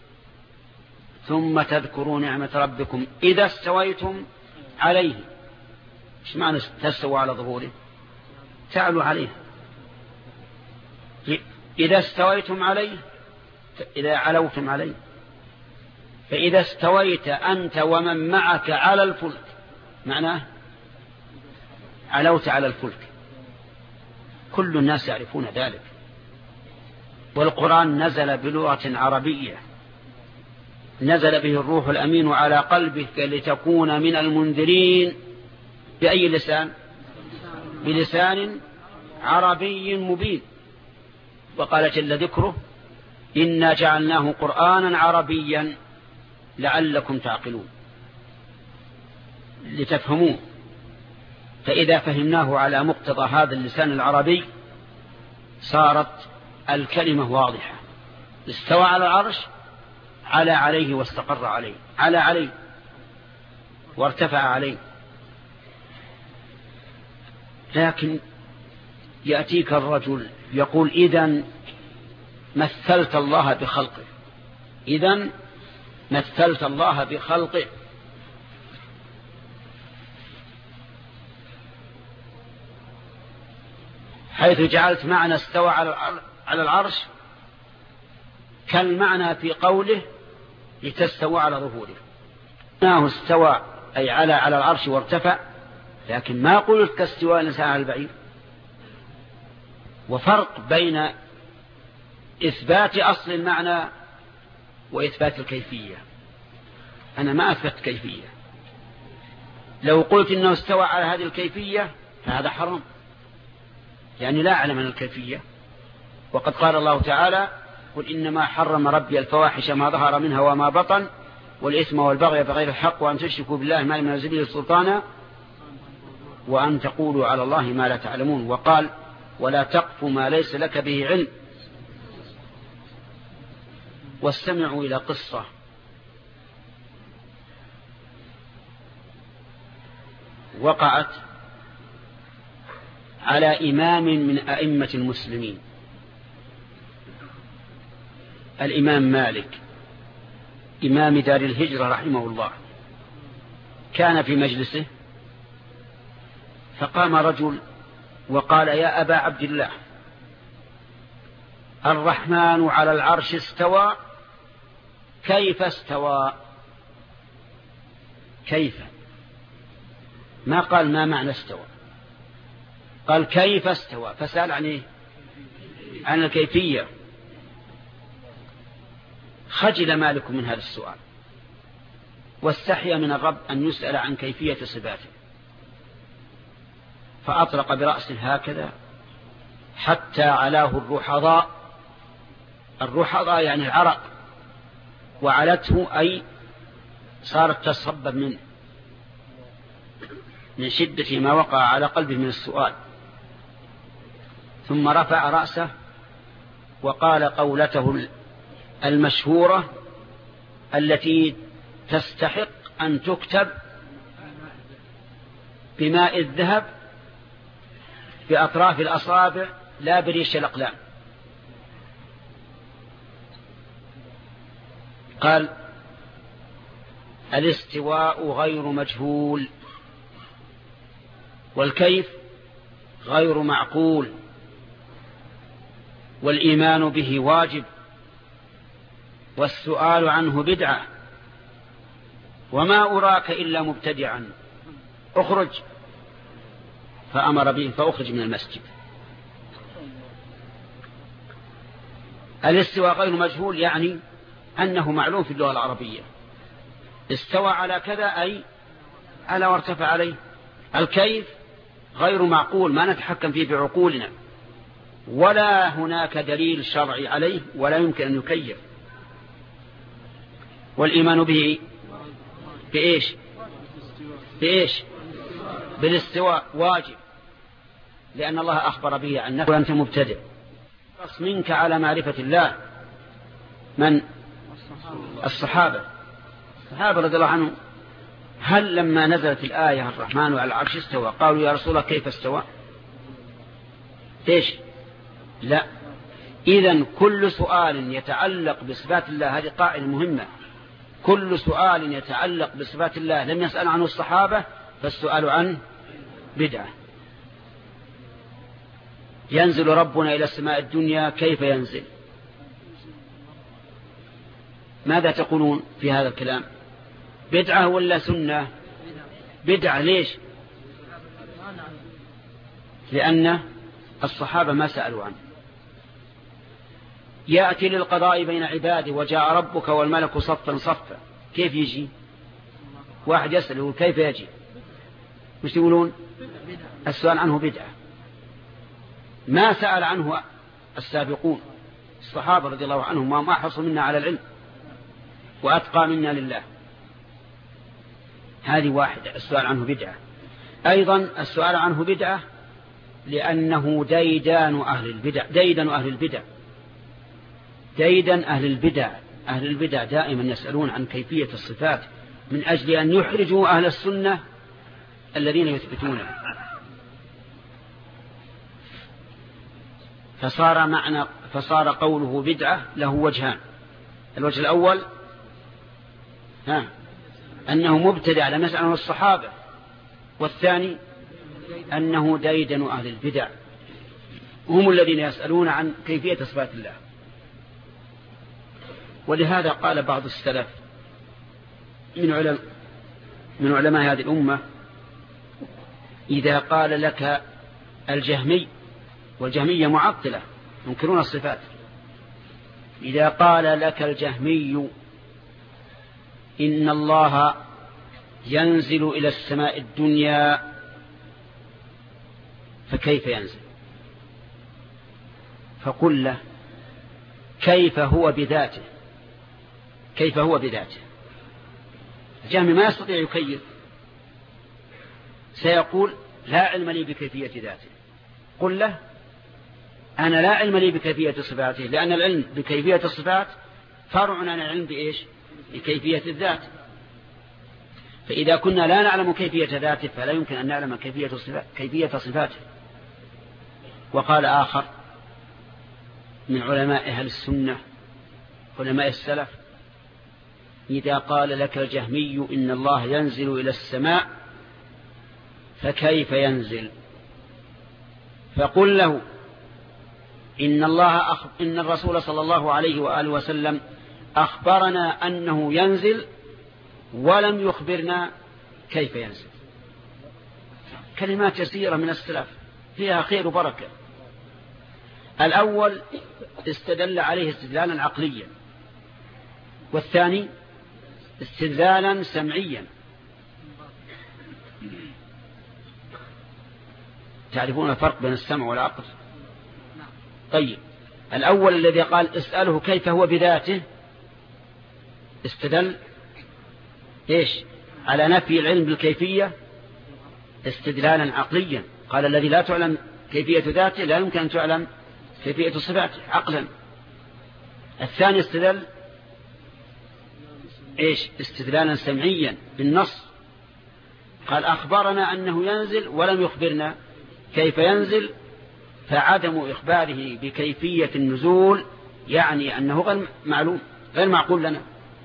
A: ثم تذكروا نعمة ربكم إذا استويتم عليه. ايش معنى تستووا على ظهوره؟ تعلوا عليه. إذا استويتم عليه، إذا علوتم عليه. فإذا استويت أنت ومن معك على الفلك معناه علوت على الفلك. كل الناس يعرفون ذلك، والقرآن نزل بلغة عربية، نزل به الروح الأمين على قلبك لتكون من المنذرين. بأي لسان؟ بلسان عربي مبين. وقال جل ذكره: إنا جعلناه قرآنا عربيا لعلكم تعقلون، لتفهموه. فإذا فهمناه على مقتضى هذا اللسان العربي صارت الكلمة واضحة. استوى على العرش، على عليه واستقر عليه، على عليه وارتفع عليه. لكن يأتيك الرجل يقول: إذن مثلت الله بخلقه، إذن مثلت الله بخلقه. حيث جعلت معنى استوى على العرش كالمعنى في قوله لتستوى على ظهوره. معناه استوى أي على على العرش وارتفع، لكن ما قلت كاستواء الإنسان على البعير. وفرق بين إثبات أصل المعنى وإثبات الكيفية. أنا ما أثبت كيفية. لو قلت إنه استوى على هذه الكيفية فهذا حرام، يعني لا أعلم عن الكيفية. وقد قال الله تعالى: قل إنما حرم ربي الفواحش ما ظهر منها وما بطن والإثم والبغي بغير الحق وأن تشركوا بالله ما لم ينزل به سلطانا وأن تقولوا على الله ما لا تعلمون. وقال: ولا تقف ما ليس لك به علم. واستمعوا إلى قصة وقعت على إمام من أئمة المسلمين، الإمام مالك إمام دار الهجرة رحمه الله. كان في مجلسه فقام رجل وقال: يا أبا عبد الله، الرحمن على العرش استوى، كيف استوى؟ كيف؟ ما قال ما معنى استوى، قال كيف استوى. فسأل عن إيه؟ عن الكيفية. خجل مالك من هذا السؤال واستحيا من الرب أن يسأل عن كيفية صفاته، فأطلق برأسه هكذا حتى علاه الرحضاء. الرحضاء يعني العرق، وعلته أي صارت تصبب منه من شدة ما وقع على قلبه من السؤال، ثم رفع رأسه وقال قولته المشهورة التي تستحق أن تكتب بماء الذهب بأطراف الأصابع لا بريش الأقلام. قال: الاستواء غير مجهول، والكيف غير معقول، والإيمان به واجب، والسؤال عنه بدعة، وما أراك إلا مبتدعا، اخرج. فأمر به فأخرج من المسجد. الاستواء غير مجهول يعني أنه معلوم في اللغة العربية، استوى على كذا أي على وارتفع عليه. الكيف غير معقول، ما نتحكم فيه بعقولنا، ولا هناك دليل شرعي عليه ولا يمكن أن يكيف. والإيمان به بإيش بإيش بالاستواء واجب، لأن الله أخبر به عن نفسه وأنت مبتدئ. منك على معرفة الله من الصحابة الصحابة رضي الله عنهم، هل لما نزلت الآية الرحمن على العرش استوى قالوا يا رسول الله كيف استوى؟ إيش؟ لا. إذن كل سؤال يتعلق بصفات الله، هذه قاعدة مهمة، كل سؤال يتعلق بصفات الله لم يسأل عنه الصحابة فالسؤال عنه بدعة. ينزل ربنا إلى السماء الدنيا، كيف ينزل؟ ماذا تقولون في هذا الكلام؟ بدعة ولا سنة؟ بدعة. ليش؟ لأن الصحابة ما سألوا عنه. يأتي للقضاء بين عباده وجاء ربك والملك صفا صفا، كيف يجي؟ واحد يسأله كيف يجي؟ مش تقولون السؤال عنه بدعة. ما سأل عنه السابقون الصحابة رضي الله عنهم، وما أحرصوا منا على العلم وأتقى منا لله. هذه واحدة، السؤال عنه بدعة. أيضا السؤال عنه بدعة لأنه ديدان أهل البدع ديدن أهل البدع ديدن أهل البدع أهل البدع دائما يسألون عن كيفية الصفات من أجل أن يحرجوا أهل السنة الذين يثبتونه. فصار معنى فصار قوله بدعة له وجهان. الوجه الأول ها أنه مبتدع لم يسأل عنه الصحابة، والثاني أنه ديدن أهل البدع هم الذين يسألون عن كيفية صفات الله. ولهذا قال بعض السلف من علماء من علماء هذه الأمة: إذا قال لك الجهمي، والجهمية معطلة ينكرون الصفات، إذا قال لك الجهمي إن الله ينزل إلى السماء الدنيا فكيف ينزل؟ فقل له كيف هو بذاته كيف هو بذاته الجهمي ما يستطيع يكيف، سيقول لا علم لي بكيفية ذاته. قل له أنا لا علم لي بكيفية صفاته، لأن العلم بكيفية الصفات فرع عن العلم بإيش؟ بكيفية الذات. فإذا كنا لا نعلم كيفية ذاته فلا يمكن أن نعلم كيفية صفاته, كيفية صفاته. وقال آخر من علماء أهل السنة علماء السلف: إذا قال لك الجهمي إن الله ينزل إلى السماء فكيف ينزل؟ فقل له إن الله أخ... إن الرسول صلى الله عليه وآله وسلم أخبرنا أنه ينزل ولم يخبرنا كيف ينزل. كلمات يسيرة من السلف فيها خير وبركة. الأول استدل عليه استدلالا عقليا، والثاني استدلالا سمعيا. تعرفون الفرق بين السمع والعقل؟ طيب، الأول الذي قال اسأله كيف هو بذاته استدل إيش على نفي العلم بالكيفية استدلالا عقليا. قال الذي لا تعلم كيفية ذاته لا يمكن أن تعلم كيفية صفاته عقلا. الثاني استدل إيش استدلالا سمعيا بالنص. قال أخبرنا أنه ينزل ولم يخبرنا كيف ينزل، فعدم إخباره بكيفية النزول يعني أنه غير معلوم غير معقول لنا.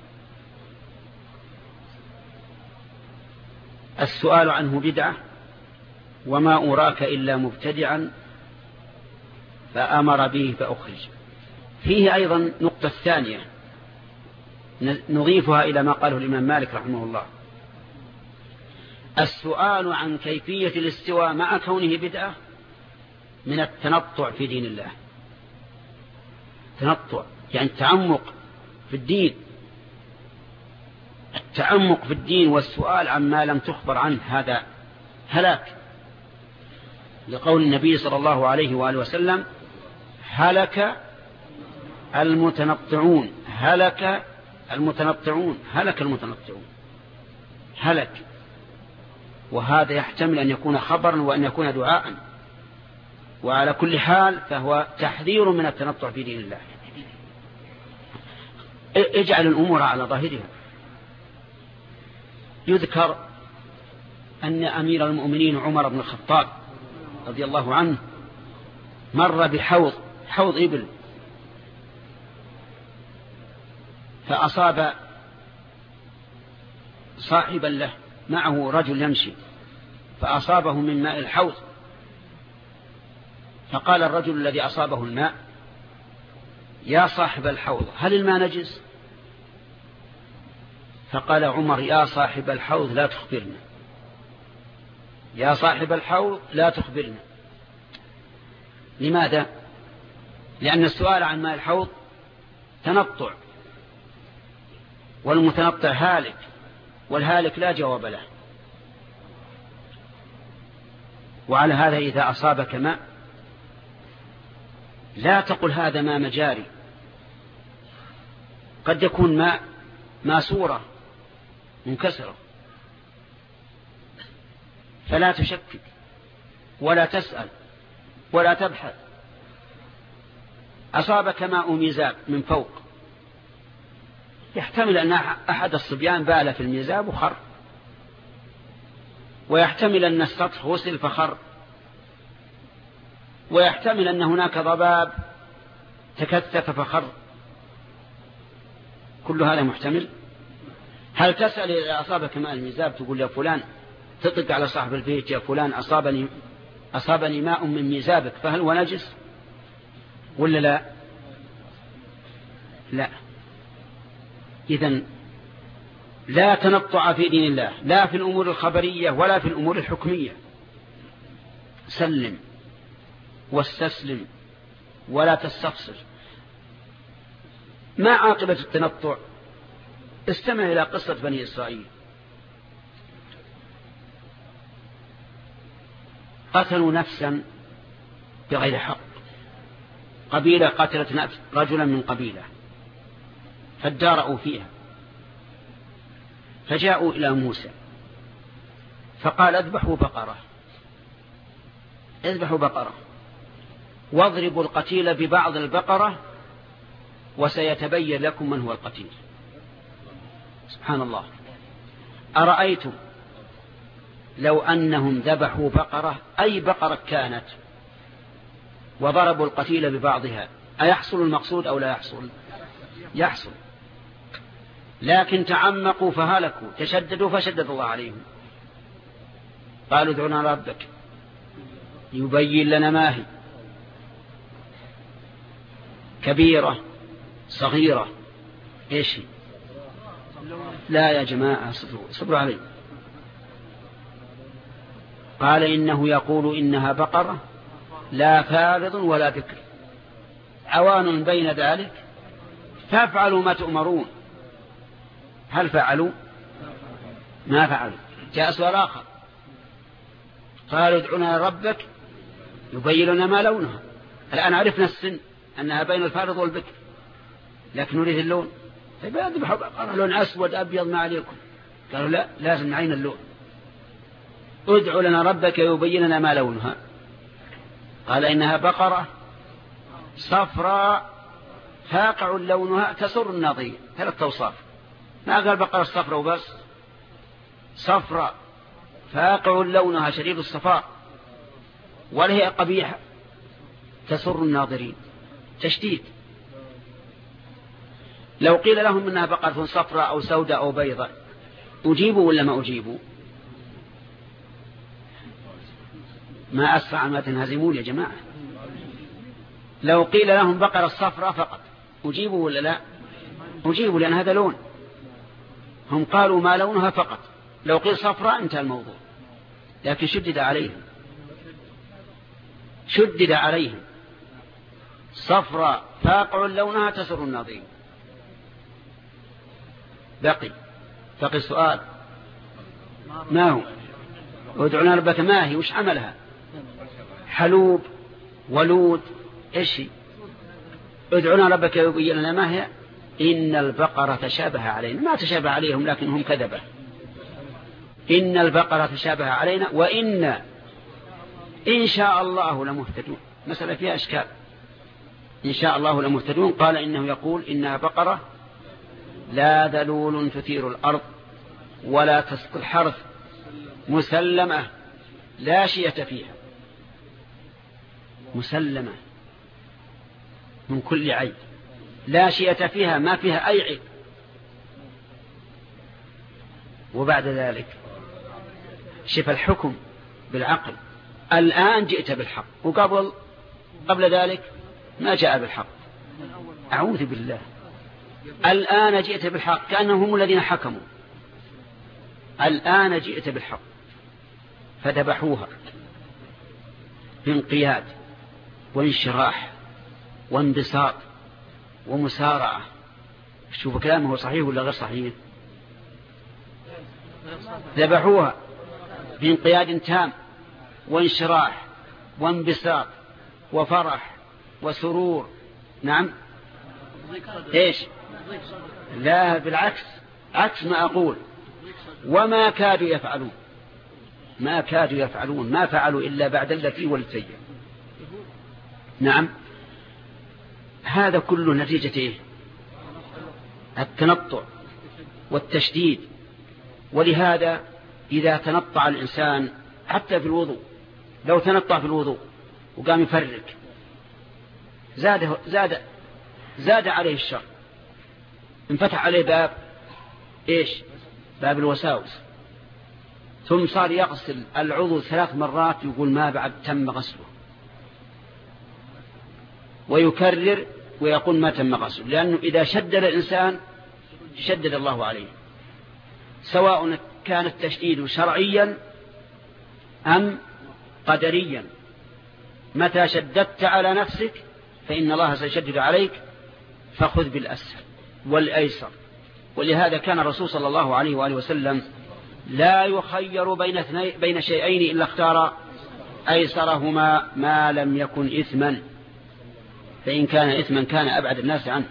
A: السؤال عنه بدعة وما أراك إلا مبتدعا فأمر به فأخرج. فيه أيضا نقطة ثانية نضيفها إلى ما قاله الإمام مالك رحمه الله. السؤال عن كيفية الاستواء مع كونه بدعة من التنطع في دين الله. تنطع يعني التعمق في الدين، التعمق في الدين والسؤال عما لم تخبر عنه هذا هلاك، لقول النبي صلى الله عليه وآله وسلم هلك المتنطعون هلك المتنطعون هلك المتنطعون هلك. وهذا يحتمل أن يكون خبرا وأن يكون دعاء، وعلى كل حال فهو تحذير من التنطع في دين الله. اجعل الأمور على ظاهرها. يذكر أن أمير المؤمنين عمر بن الخطاب رضي الله عنه مر بحوض حوض إبل، فأصاب صاحبا له معه رجل يمشي فأصابه من ماء الحوض، فقال الرجل الذي أصابه الماء يا صاحب الحوض هل الماء نجس؟ فقال عمر يا صاحب الحوض لا تخبرنا، يا صاحب الحوض لا تخبرنا. لماذا؟ لأن السؤال عن ماء الحوض تنطع، والمتنطع هالك، والهالك لا جواب له. وعلى هذا إذا أصابك ماء لا تقل هذا ماء مجاري، قد يكون ماء ماسورة منكسرة، فلا تشكك ولا تسأل ولا تبحث. أصابك ماء ميزاب من فوق، يحتمل أن أحد الصبيان بال في الميزاب وخر، ويحتمل أن السطح غسل فخر، ويحتمل أن هناك ضباب تكثف فخر. كل هذا محتمل. هل تسأل إذا أصابك ماء الميزاب تقول يا فلان، تطلق على صاحب البيت يا فلان أصابني, أصابني ماء من ميزابك فهل هو نجس ولا لا؟ لا. إذن لا تنطع في دين الله، لا في الأمور الخبرية ولا في الأمور الحكمية. سلم واستسلم ولا تستفسر. ما عاقبة التنطع؟ استمع إلى قصة بني إسرائيل. قتلوا نفسا بغير حق، قبيلة قتلت نفس رجلا من قبيلة فادارأوا فيها، فجاءوا إلى موسى فقال اذبحوا بقرة اذبحوا بقرة واضربوا القتيل ببعض البقرة وسيتبين لكم من هو القتيل. سبحان الله. أرأيتم لو أنهم ذبحوا بقرة أي بقرة كانت وضربوا القتيل ببعضها أيحصل المقصود أو لا يحصل؟ يحصل. لكن تعمقوا فهلكوا، تشددوا فشدد الله عليهم. قالوا ادعنا ربك يبين لنا ما هي، كبيرة صغيرة ايش هي؟ لا يا جماعة صبروا صبروا علي. قال إنه يقول إنها بقرة لا فارض ولا بكر عوان بين ذلك فافعلوا ما تؤمرون. هل فعلوا؟ ما فعلوا. جاء سؤال آخر قالوا ادعنا ربك يبين لنا ما لونها. الآن عرفنا السن أنها بين الفارض والبكر، لكن نريد اللون. طيب اذبحوا بقرة لون أسود أبيض ما عليكم. قالوا لا، لازم نعين اللون. ادع لنا ربك يبين لنا ما لونها. قال إنها بقرة صفراء فاقع لونها تسر الناظرين. ثلاث أوصاف، ما قال بقرة صفراء وبس، صفراء فاقع لونها شديد الصفاء ولا هي قبيحة تسر الناظرين. تشديد. لو قيل لهم إنها بقرة صفراء أو سوداء أو بيضاء أجيبوا ولا ما أجيبوا؟ ما أسرع ما تنهزمون يا جماعة. لو قيل لهم بقرة صفراء فقط أجيبوا ولا لا؟ أجيبوا، لأن هذا لون. هم قالوا ما لونها فقط. لو قيل صفراء انتهى الموضوع. لكن شدد عليهم، شدد عليهم صفراء فاقع لونها تسر الناظرين. بقي بقي السؤال، ما هو؟ ادعنا ربك، ما هي؟ وش عملها؟ حلوب ولود، ايش هي؟ ادعنا ربك يبين لنا ما هي. إن البقرة تشابه علينا. ما تشابه عليهم لكن هم كذبة. إن البقرة تشابه علينا وإن إن شاء الله لمهتدون. مسألة فيها أشكال. إن شاء الله لمهتدون. قال إنه يقول إنها بقرة لا ذلول تثير الأرض ولا تسقي الحرث مسلمة لا شية فيها. مسلمة من كل عيب، لا شية فيها، ما فيها أي عيب. وبعد ذلك شف الحكم بالعقل. الآن جئت بالحق، وقبل قبل ذلك ما جاء بالحق. أعوذ بالله. الآن جئت بالحق، كأنهم هم الذين حكموا. الآن جئت بالحق. فذبحوها بانقياد وانشراح وانبساط ومسارعة. شوفوا كلامه صحيح ولا غير صحيح؟ ذبحوها بانقياد تام وانشراح وانبساط وفرح وسرور. نعم. ايش؟ لا، بالعكس، عكس ما أقول. وما كادوا يفعلون، ما كادوا يفعلون، ما فعلوا إلا بعد التي والتي. نعم. هذا كله نتيجة إيه؟ التنطع والتشديد. ولهذا إذا تنطع الإنسان حتى في الوضوء، لو تنطع في الوضوء وقام يفرك زاد زاد زاد عليه الشر، انفتح عليه باب إيش؟ باب الوساوس. ثم صار يغسل العضو ثلاث مرات يقول ما بعد تم غسله، ويكرر ويقول ما تم غسله، لأنه إذا شدد الإنسان شدد الله عليه، سواء كان التشديد شرعيا أم قدريا. متى شددت على نفسك فإن الله سيشدد عليك، فخذ بالأسهل والأيسر. ولهذا كان الرسول صلى الله عليه وآله وسلم لا يخير بين بين شيئين إلا اختار أيسرهما ما لم يكن إثما، فإن كان إثما كان أبعد الناس عنه.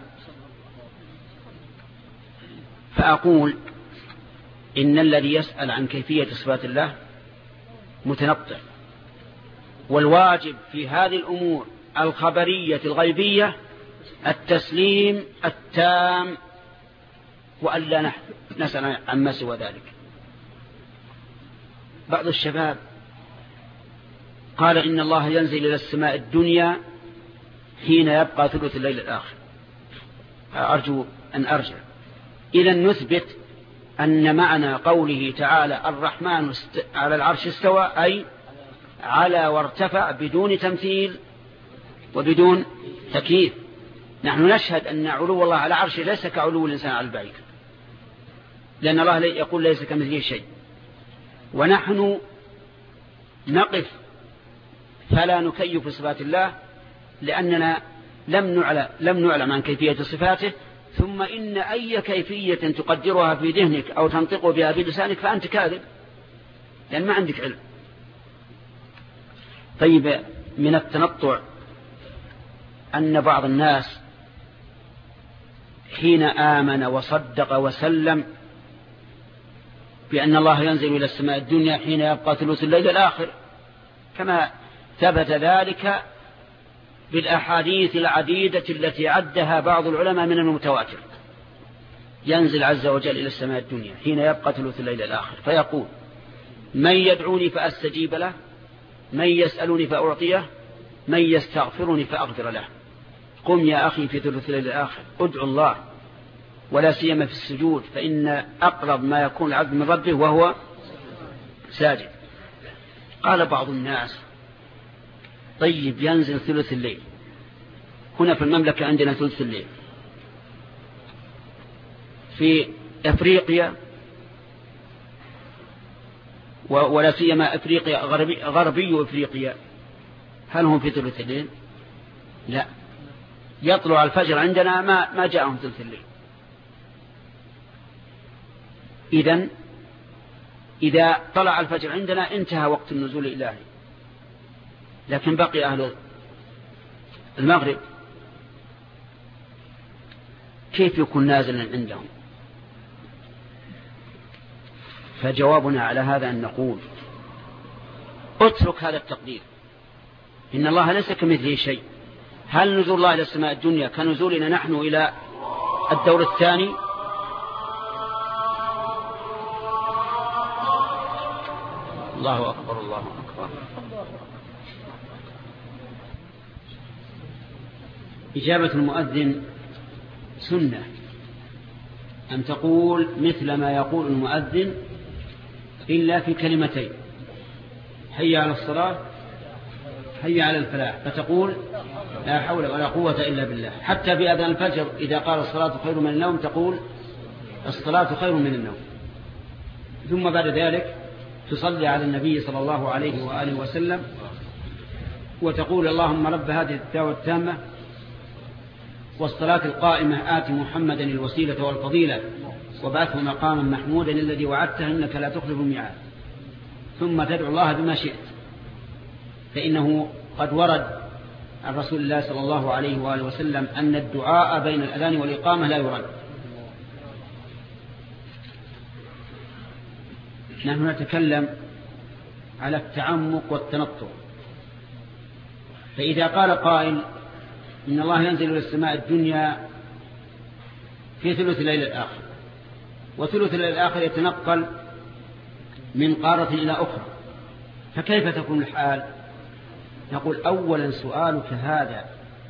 A: فأقول إن الذي يسأل عن كيفية صفات الله متنطع، والواجب في هذه الأمور الخبرية الغيبية التسليم التام، وألا نسأل عما سوى ذلك. بعض الشباب قال إن الله ينزل إلى السماء الدنيا حين يبقى ثلث الليل الآخر. أرجو أن أرجع. إذا نثبت أن معنى قوله تعالى الرحمن على العرش استوى أي على وارتفع بدون تمثيل وبدون تكييف. نحن نشهد أن علو الله على عرشه ليس كعلو الإنسان على البعير، لأن الله يقول ليس كمثله شيء. ونحن نقف فلا نكيف صفات الله، لأننا لم نعلم, لم نعلم عن كيفية صفاته. ثم إن أي كيفية تقدرها في ذهنك أو تنطق بها بلسانك فأنت كاذب، لأن ما عندك علم. طيب، من التنطع أن بعض الناس حين آمن وصدق وسلم بأن الله ينزل إلى السماء الدنيا حين يبقى ثلث الليل الآخر، كما ثبت ذلك بالأحاديث العديدة التي عدها بعض العلماء من المتواتر. ينزل عز وجل إلى السماء الدنيا حين يبقى ثلث الليل الآخر فيقول: من يدعوني فأستجيب له، من يسألني فأعطيه، من يستغفرني فأغفر له. قم يا أخي في ثلث الليل الآخر ادعو الله، ولا سيما في السجود، فإن أقرب ما يكون العبد من ربه وهو ساجد. قال بعض الناس: طيب ينزل ثلث الليل، هنا في المملكة عندنا ثلث الليل، في أفريقيا ولا سيما أفريقيا غربي, غربي أفريقيا هل هم في ثلث الليل؟ لا، يطلع الفجر عندنا ما ما جاءهم ثلث الليل. إذن إذا طلع الفجر عندنا انتهى وقت النزول الإلهي، لكن بقي أهل المغرب كيف يكون نازلا عندهم؟ فجوابنا على هذا أن نقول: اترك هذا التقدير، إن الله ليس كمثله شيء. هل نزول الله إلى السماء الدنيا كنزولنا نحن إلى الدور الثاني؟ الله أكبر الله أكبر. إجابة المؤذن سنة، أن تقول مثل ما يقول المؤذن إلا في كلمتين: حي على الصلاة، حي على الفلاح، فتقول لا حول ولا قوة إلا بالله. حتى في أذان الفجر إذا قال الصلاة خير من النوم تقول الصلاة خير من النوم. ثم بعد ذلك تصلي على النبي صلى الله عليه وآله وسلم وتقول: اللهم رب هذه الدعوة التامة والصلاة القائمة آت محمدا الوسيلة والفضيلة وبعثه مقاما محمودا الذي وعدته إنك لا تخلف الميعاد. ثم تدعو الله بما شئت، فإنه قد ورد عن رسول الله صلى الله عليه وآله وسلم أن الدعاء بين الأذان والإقامة لا يرد. نحن نتكلم على التعمق والتنطع. فإذا قال قائل إن الله ينزل إلى السماء الدنيا في ثلث الليل الآخر، وثلث الليل الآخر يتنقل من قارة إلى أخرى، فكيف تكون الحال؟ نقول: أولا سؤالك هذا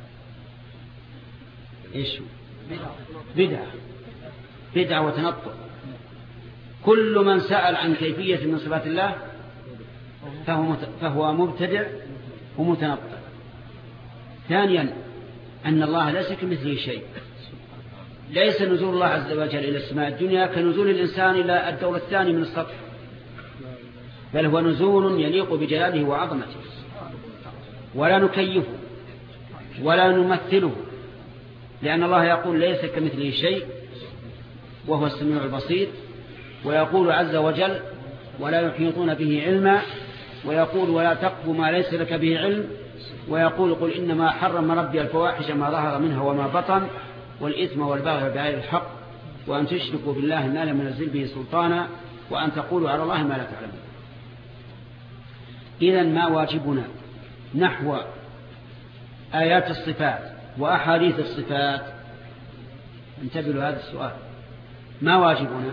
A: إيش؟ بدعة بدعة وتنطع. كل من سأل عن كيفية من صفات الله فهو فهو مبتدع ومتنطع. ثانيا أن الله ليس كمثله شيء، ليس نزول الله عز وجل إلى السماء الدنيا كنزول الإنسان إلى الدور الثاني من السطح، بل هو نزول يليق بجلاله وعظمته، ولا نكيفه ولا نمثله، لأن الله يقول ليس كمثله شيء وهو السميع البصير، ويقول عز وجل: ولا يحيطون به علما، ويقول: ولا تقف ما ليس لك به علم، ويقول: قل إنما حرم ربي الفواحش ما ظهر منها وما بطن والإثم والبغي بغير الحق وأن تشركوا بالله ما لم ينزل به سلطانا وأن تقولوا على الله ما لا تعلمون. إذن ما واجبنا نحو آيات الصفات وأحاديث الصفات؟ انتبهوا هذا السؤال. ما واجبنا؟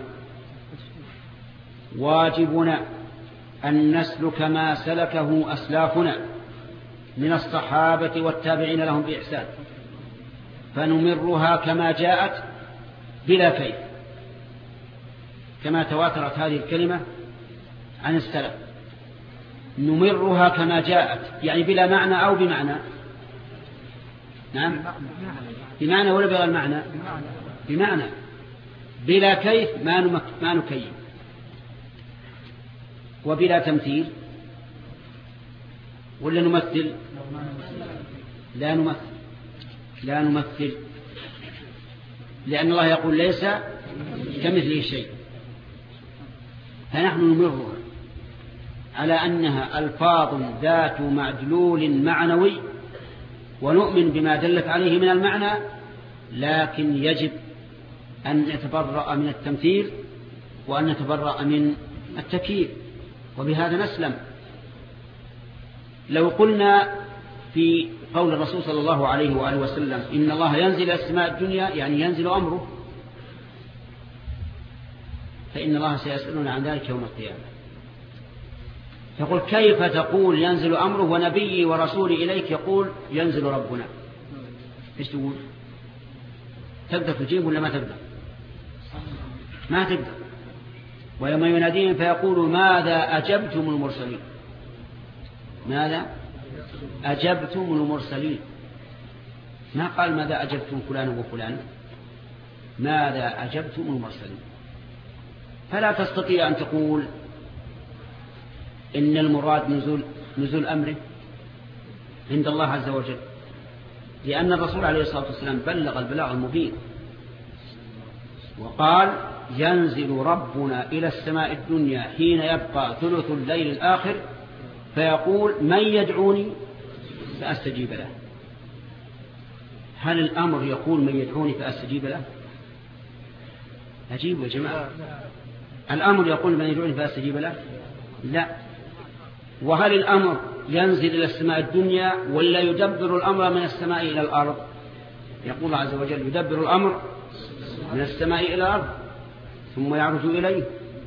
A: واجبنا أن نسلك ما سلكه أسلافنا من الصحابة والتابعين لهم بإحسان، فنمرها كما جاءت بلا كيف، كما تواترت هذه الكلمة عن السلف. نمرها كما جاءت، يعني بلا معنى أو بمعنى. نعم، بمعنى ولا بغير المعنى؟ بمعنى. بلا كيف ما ما نكيف، وبلا تمثيل ولا نمثل؟ لا نمثل لا نمثل لأن الله يقول ليس كمثله شيء. فنحن نمرها على أنها ألفاظ ذات مدلول معنوي، ونؤمن بما دلت عليه من المعنى، لكن يجب أن نتبرأ من التمثيل وأن نتبرأ من التكييف، وبهذا نسلم. لو قلنا في قول الرسول صلى الله عليه وآله وسلم إن الله ينزل إلى السماء الدنيا، يعني ينزل أمره، فإن الله سيسألون عن ذلك يوم القيامة. يقول كيف تقول ينزل أمره ونبي ورسولي إليك يقول ينزل ربنا؟ إيش تقول؟ تقدر تجيب ولا ما تقدر؟ ما تقدر. ويوم يناديهم فيقول ماذا أجبتم المرسلين؟ ماذا أجبتم المرسلين؟ ما قال ماذا أجبتم فلان وفلان، ماذا أجبتم المرسلين. فلا تستطيع أن تقول إن المراد نزول, نزول أمره عند الله عز وجل، لأن الرسول عليه الصلاة والسلام بلغ البلاغ المبين وقال ينزل ربنا إلى السماء الدنيا حين يبقى ثلث الليل الآخر فيقول من يدعوني فأستجيب له. هل الأمر يقول من يدعوني فأستجيب له؟ أجيب يا جماعة، الأمر يقول من يدعوني فأستجيب له؟ لا. وهل الأمر ينزل إلى السماء الدنيا ولا يدبر الأمر من السماء إلى الأرض؟ يقول الله عز وجل يدبر الأمر من السماء إلى الأرض ثم يعرج إليه.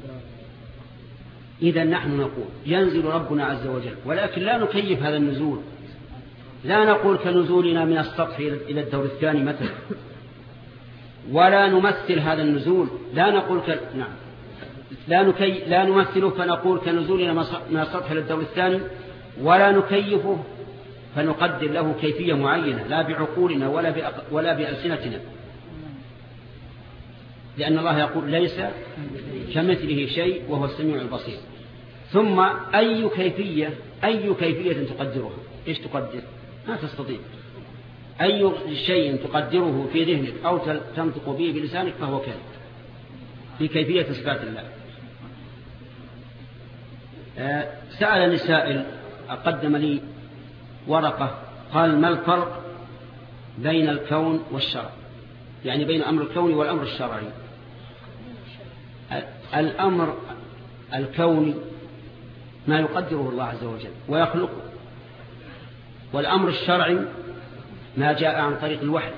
A: إذا نحن نقول ينزل ربنا عز وجل، ولكن لا نكيف هذا النزول، لا نقول كنزولنا من السطح إلى الدور الثاني مثلا، ولا نمثل هذا النزول، لا نقول ك... نعم لا, نكي... لا نمثله فنقول كنزولنا من السطح إلى الدور الثاني، ولا نكيفه فنقدر له كيفية معينة لا بعقولنا ولا, بأق... ولا بألسنتنا، لأن الله يقول ليس كمثله شيء وهو السميع البصير. ثم أي كيفية أي كيفية تقدرها؟ إيش تقدر؟ ما تستطيع. أي شيء تقدره في ذهنك أو تنطق به بلسانك فهو كذب في كيفية صفات الله. سألني سائل قدم لي ورقة قال ما الفرق بين الكون والشرع، يعني بين أمر الكون والأمر الشرعي. الأمر الكوني ما يقدره الله عز وجل ويخلقه، والأمر الشرعي ما جاء عن طريق الوحي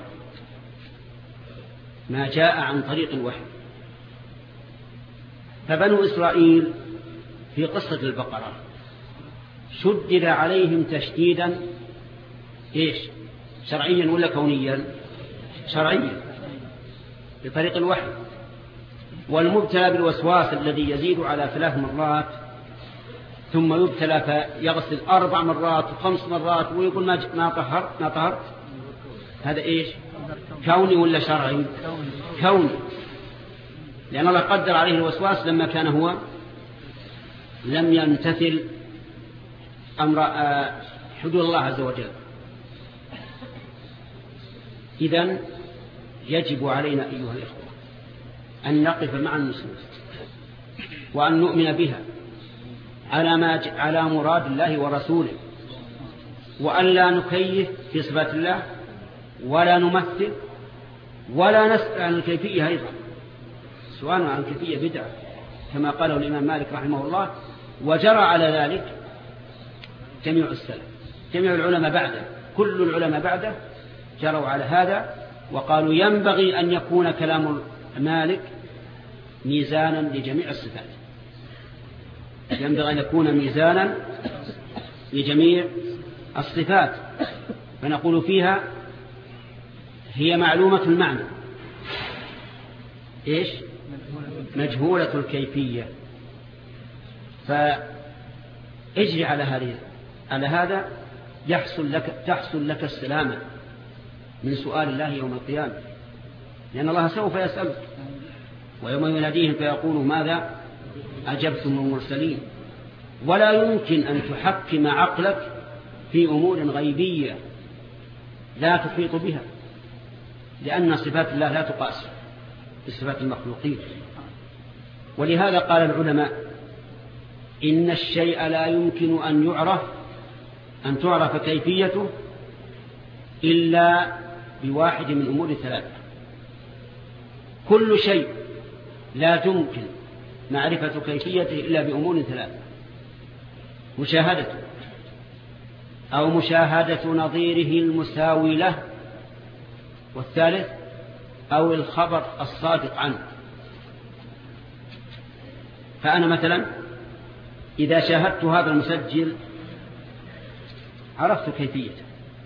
A: ما جاء عن طريق الوحي. فبنو إسرائيل في قصة البقرة شدد عليهم تشديدا إيش؟ شرعيا ولا كونيا؟ شرعيا بطريق الوحي. والمبتلى بالوسواس الذي يزيد على ثلاث مرات ثم يبتلى فيغسل أربع مرات وخمس مرات ويقول ما طهرت ما طهرت، هذا إيش؟ كوني ولا شرعي؟ كوني، لأن الله قدر عليه الوسواس لما كان هو لم يمتثل أمر حدود الله عز وجل. إذن يجب علينا أيها الإخوة أن نقف مع النصوص وأن نؤمن بها على ما على مراد الله ورسوله، وأن لا نكيف في صفات الله ولا نمثل ولا نسأل عن الكيفية أيضا. سؤال عن الكيفية بدعة كما قاله الإمام مالك رحمه الله، وجرى على ذلك جميع السلف جميع العلماء بعده، كل العلماء بعده جروا على هذا وقالوا ينبغي أن يكون كلام مالك ميزانا لجميع الصفات، ينبغي أن يكون ميزانا لجميع الصفات. فنقول فيها هي معلومة المعنى إيش؟ مجهولة الكيفية. فاجري على هذه على هذا يحصل لك تحصل لك السلامة من سؤال الله يوم القيامة، لأن الله سوف يسألك ويوم يناديهم فيقول ماذا أجبتم المرسلين. ولا يمكن أن تحكم عقلك في أمور غيبية لا تحيط بها، لأن صفات الله لا تقاس بصفات المخلوقين. ولهذا قال العلماء إن الشيء لا يمكن أن يعرف أن تعرف كيفيته إلا بواحد من أمور ثلاثة. كل شيء لا يمكن معرفة كيفيته إلا بأمور ثلاثة: مشاهدته، أو مشاهدة نظيره المساوي له، والثالث أو الخبر الصادق عنه. فأنا مثلا إذا شاهدت هذا المسجل عرفت كيفيته.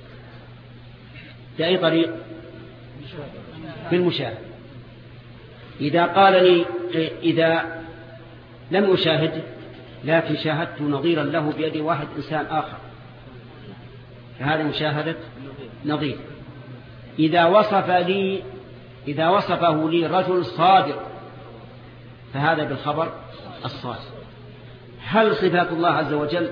A: بأي طريق؟ في المشاهد. إذا قال لي إذا لم أشاهده لكن شاهدت نظيرا له بيد واحد إنسان آخر، فهذا مشاهدة نظير. إذا وصف لي إذا وصفه لي رجل صادق فهذا بالخبر الصادق. هل صفات الله عز وجل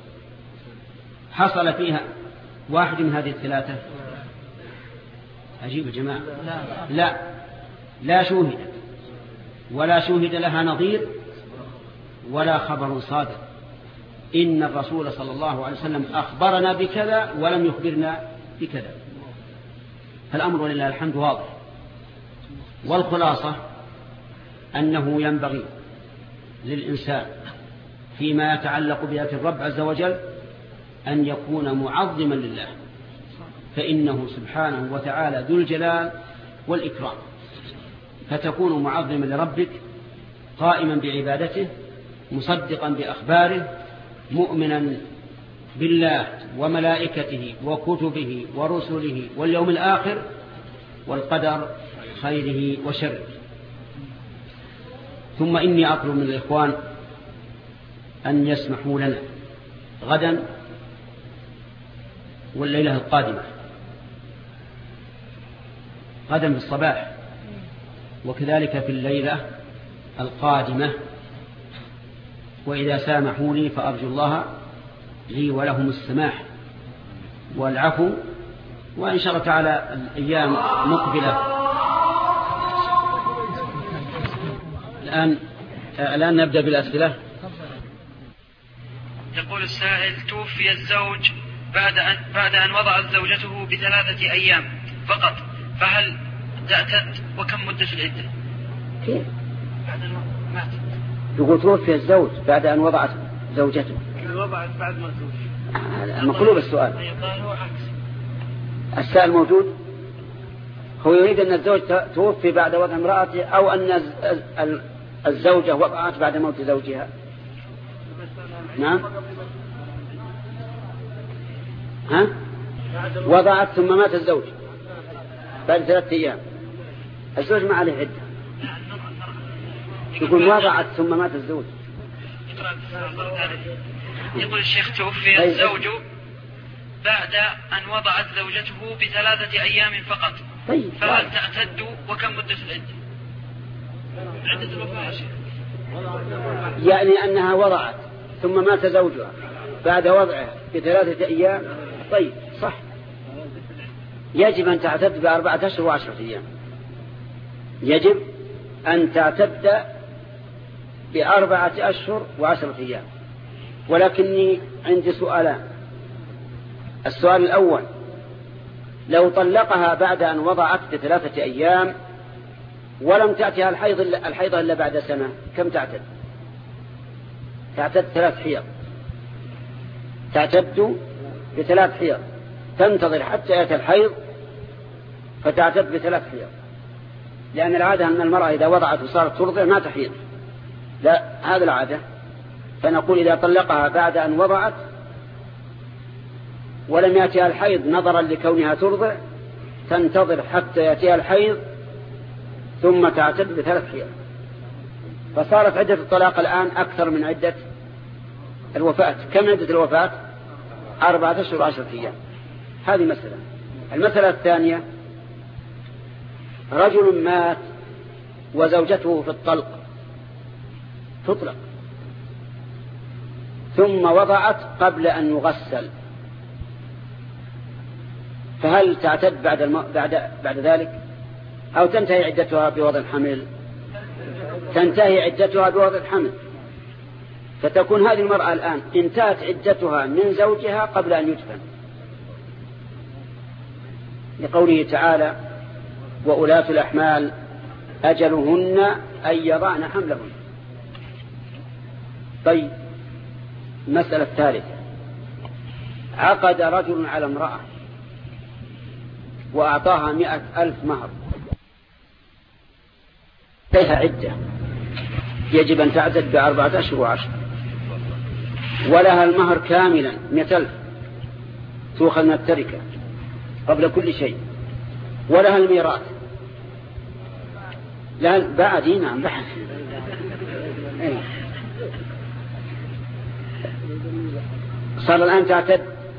A: حصل فيها واحد من هذه الثلاثة؟ عجيب يا جماعة. لا لا شوهد ولا شوهد لها نظير ولا خبر صادق. إن الرسول صلى الله عليه وسلم أخبرنا بكذا ولم يخبرنا بكذا. فالأمر ولله الحمد واضح. والخلاصة أنه ينبغي للإنسان فيما يتعلق بذات الرب عز وجل أن يكون معظما لله، فإنه سبحانه وتعالى ذو الجلال والإكرام. فتكون معظما لربك قائما بعبادته، مصدقا بأخباره، مؤمنا بالله وملائكته وكتبه ورسله واليوم الآخر والقدر خيره وشره. ثم إني أطلب من الإخوان أن يسمحوا لنا غدا والليلة القادمة، غدا بالصباح وكذلك في الليلة القادمة، وإذا سامحوا لي فأرجو الله لي ولهم السماح والعفو. وإن شاء الله تعالى الأيام مقبلة. الآن الآن نبدأ بالأسئلة.
C: يقول السائل: توفي الزوج بعد أن, بعد أن وضعت زوجته بثلاثة أيام فقط، فهل تعتد وكم مدة العدة؟
A: كيف؟ بعد أن مات. يقول توفي الزوج بعد أن وضعت زوجته.
B: وضعت بعد ما توفي.
A: مقلوب السؤال.
B: قال هو عكس.
A: السائل موجود. هو يريد أن الزوج توفي بعد وضع امرأته أو أن الزوجة وضعت بعد موت زوجها. نعم. ها؟ وضعت ثم مات الزوج بعد ثلاثة أيام. الزوج ما عليه عدة. يقول وضعت ثم مات الزوج.
C: يقول الشيخ: توفي الزوج بعد أن وضعت زوجته بثلاثة أيام فقط،
A: طيب.
C: فهل تعتد وكم مدة العدة؟ عدة الوفاة يا شيخ.
A: يعني أنها وضعت ثم مات زوجها بعد وضعها بثلاثة أيام. طيب صح، يجب أن تعتد بأربعة أشهر وعشرة أيام. يجب أن تعتد بأربعة أشهر وعشرة أيام. ولكني عندي سؤالان. السؤال الأول: لو طلقها بعد أن وضعت بثلاثة أيام ولم تأتيها الحيض الحيضة إلا بعد سنة، كم تعتد؟ تعتد ثلاث حيض. تعتد بثلاث حيض، تنتظر حتى يأتي الحيض فتعتد بثلاث حيض، لأن العادة أن المرأة إذا وضعت وصارت ترضع ما تحيض. لا، هذا العادة. فنقول إذا طلقها بعد أن وضعت ولم يأتيها الحيض نظرا لكونها ترضع، تنتظر حتى يأتيها الحيض ثم تعتد بثلاث حيض. فصارت عدة الطلاق الآن أكثر من عدة الوفاة. كم عدة الوفاة؟ أربعة أشهر وعشرة أيام. هذه مسألة. المسألة الثانية: رجل مات وزوجته في الطلق تطلق ثم وضعت قبل أن يغسل، فهل تعتد بعد الم... بعد بعد ذلك أو تنتهي عدتها بوضع الحمل؟ تنتهي عدتها بوضع الحمل. فتكون هذه المرأة الآن انتهت عدتها من زوجها قبل أن يدفن، لقوله تعالى: وأولاة الأحمال أجلهن أن يضعن حملهن.
D: طيب، المسألة الثالثة: عقد رجل على امرأة وأعطاها مئة ألف مهر، لها عدة يجب أن تعتد بأربعة أشهر وعشر، ولها المهر كاملا مئة ألف تؤخذ من التركة قبل كل شيء، ولها الميراث. لا بعد نعم بحث صار الآن تعتد،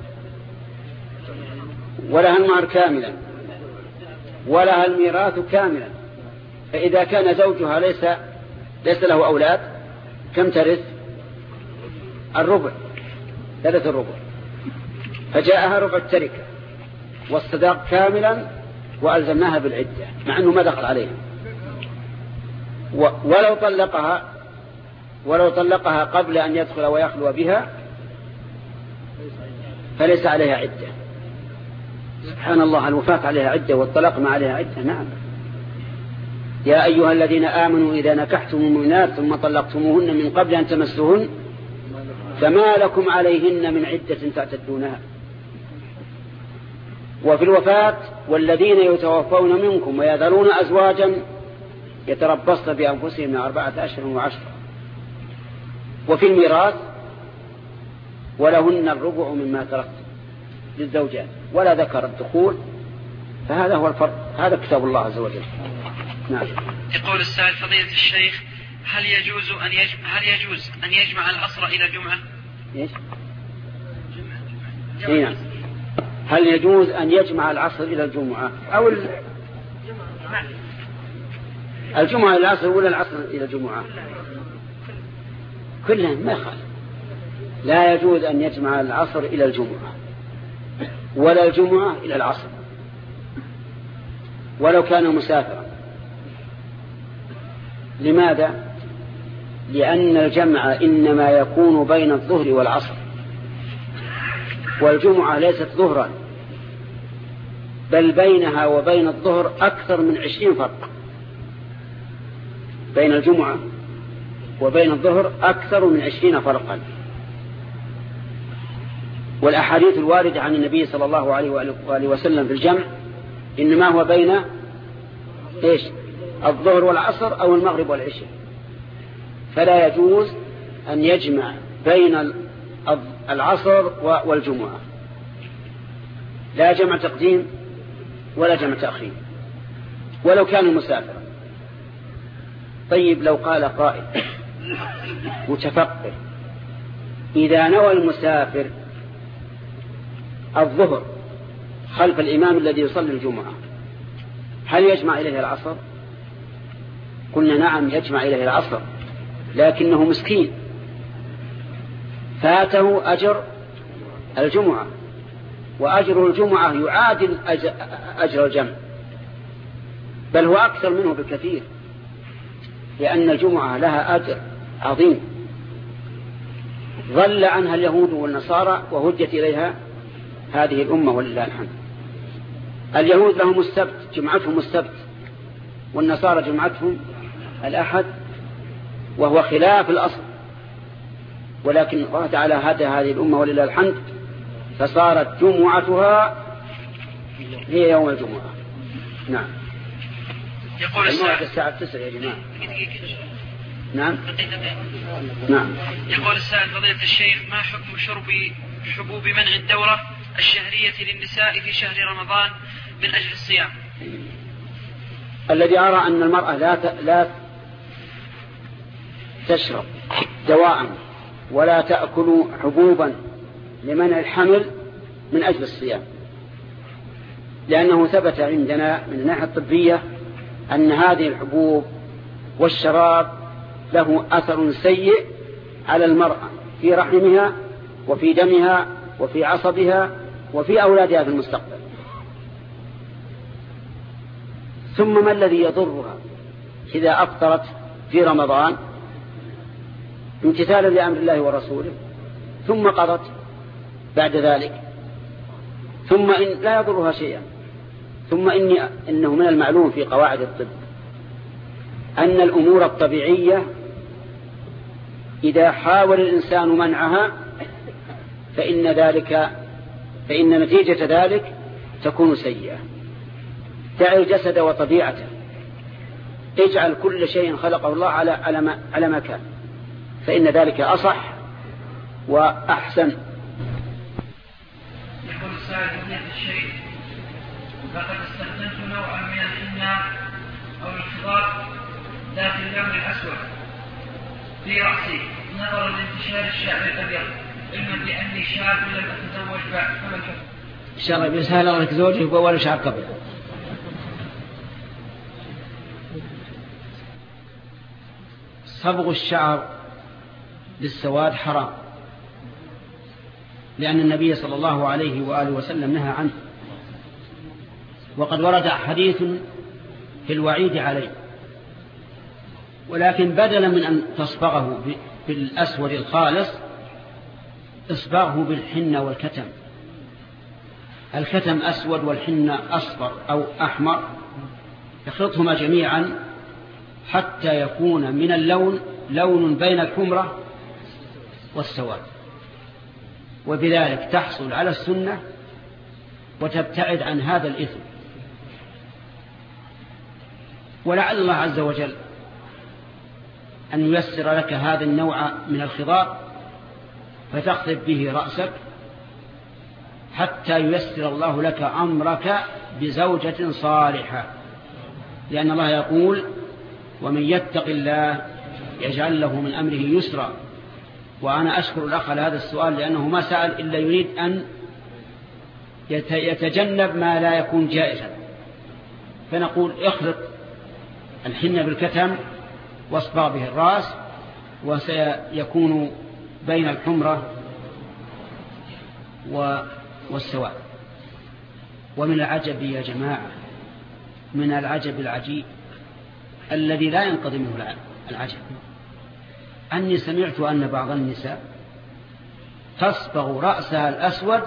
D: ولها المهر كاملا ولها الميراث كاملا. فإذا كان زوجها ليس ليس له أولاد كم ترث؟ الربع، ثلاث الربع. فجاءها ربع التركة والصداق كاملا وألزمناها بالعدة مع أنه ما دخل عليها. ولو طلقها ولو طلقها قبل أن يدخل ويخلو بها فليس عليها عدة. سبحان الله، الوفاة عليها عدة والطلاق ما عليها عدة. نعم. يا أيها الذين آمنوا إذا نكحتم المؤمنات ثم طلقتموهن من قبل أن تمسوهن فما لكم عليهن من عدة تعتدونها. وفي الوفاة: والذين يتوفون منكم ويذرون أزواجا يتربصن بأنفسهم أربعة أشهر وعشرة. وفي الميراث: ولهن الربع مما تركتم للزوجات ولا ذكر الدخول. فهذا هو الفرق، هذا كتاب الله عز وجل. نعم.
C: يقول السائل: فضيلة الشيخ، هل يجوز أن يجمع هل يجوز أن يجمع العصر إلى الجمعة؟
D: إيش؟ جمع. هل يجوز أن يجمع العصر إلى الجمعة أو ال... الجمعة إلى العصر ولا العصر إلى الجمعة؟ كلها ما يخالف. لا يجوز أن يجمع العصر إلى الجمعة ولا الجمعة إلى العصر ولو كان مسافرا. لماذا؟ لأن الجمع إنما يكون بين الظهر والعصر، والجمعة ليست ظهرا، بل بينها وبين الظهر أكثر من عشرين فرق. بين الجمعة وبين الظهر أكثر من عشرين فرقا. والأحاديث الواردة عن النبي صلى الله عليه وآله وسلم في الجمع إنما هو بين إيش؟ الظهر والعصر أو المغرب والعشاء. فلا يجوز أن يجمع بين العصر والجمعة، لا جمع تقديم ولا جمع تأخير ولو كانوا مسافرا. طيب، لو قال قائل متفقه: إذا نوى المسافر الظهر خلف الإمام الذي يصلي الجمعة هل يجمع إليه العصر؟ قلنا نعم، يجمع إليه العصر، لكنه مسكين فاته أجر الجمعة، وأجر الجمعة يعادل أجر الجمع، بل هو أكثر منه بكثير، لأن الجمعة لها أجر عظيم ظل عنها اليهود والنصارى وهجت إليها هذه الأمة ولله الحمد. اليهود لهم السبت، جمعتهم السبت، والنصارى جمعتهم الأحد، وهو خلاف الأصل، ولكن الله تعالى هدى هذه الأمة ولله الحمد فصارت جمعتها هي يوم الجمعة. نعم.
C: يقول الساعة
D: الساعة تسعة يا جماعة. نعم. نعم.
C: يقول السائل: فضيلة الشيخ، ما حكم شرب حبوب منع الدورة الشهرية للنساء في شهر رمضان من أجل الصيام؟
D: الذي أرى أن المرأة لا لا تشرب دواء ولا تأكل حبوبا لمنع الحمل من أجل الصيام، لأنه ثبت عندنا من الناحية الطبية أن هذه الحبوب والشراب له أثر سيء على المرأة في رحمها وفي دمها وفي عصبها وفي أولادها في المستقبل. ثم ما الذي يضرها إذا أفطرت في رمضان امتثالا لأمر الله ورسوله ثم قضت بعد ذلك؟ ثم إن لا يضرها شيئا. ثم إني إنه من المعلوم في قواعد الطب أن الأمور الطبيعية إذا حاول الإنسان منعها فإن ذلك فإن نتيجة ذلك تكون سيئة. دع الجسد وطبيعته، اجعل كل شيء خلقه الله على على على ما كان، فإن ذلك أصح وأحسن.
C: يقول السائل فضيلة الشيخ: لقد استخدمت نوعا من الحناء أو الخضار ذات اللون الأسود في رأسي نظرا لانتشار الشعر الأبيض، علما بأني شاب لم أتزوج بعد، فما الحكم؟
A: إن شاء الله بيسهل الله لك زوجك ولا شعر قبل. صبغ الشعر بالسواد حرام، لأن النبي صلى الله عليه وآله وسلم نهى عنه، وقد ورد حديث في الوعيد عليه. ولكن بدلا من أن تصبغه بالأسود الخالص اصبغه بالحنة والكتم. الكتم أسود والحنة أصفر أو أحمر، يخلطهما جميعا حتى يكون من اللون لون بين الحمرة والسواد، وبذلك تحصل على السنة وتبتعد عن هذا الإثم. ولعل الله عز وجل أن ييسر لك هذا النوع من الخضار فتخطب به رأسك حتى ييسر الله لك أمرك بزوجة صالحة، لأن الله يقول: ومن يتق الله يجعل له من أمره يسرا. وأنا أشكر الأخ على هذا السؤال، لأنه ما سأل إلا يريد أن يتجنب ما لا يكون جائزا. فنقول: اخلط الحنة بالكتم واصبغ به الرأس، وسيكون بين الحمرة والسواد. ومن العجب يا جماعة، من العجب العجيب الذي لا ينقضي منه العجب، أني سمعت أن بعض النساء تصبغ رأسها الأسود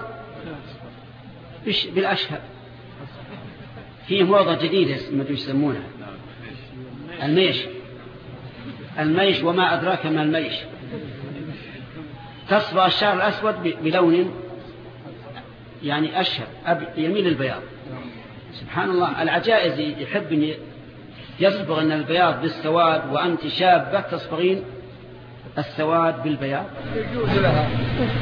A: بالأشهر. فيه موضة جديدة ما يسمونها الميش. الميش وما أدراك ما الميش. تصبغ الشعر الأسود بلون يعني أشهر يميل البياض. سبحان الله، العجائز يحب أن يصبغ أن البياض بالسواد، وأنت شابة تصبغين السواد بالبياض.
E: يجوز لها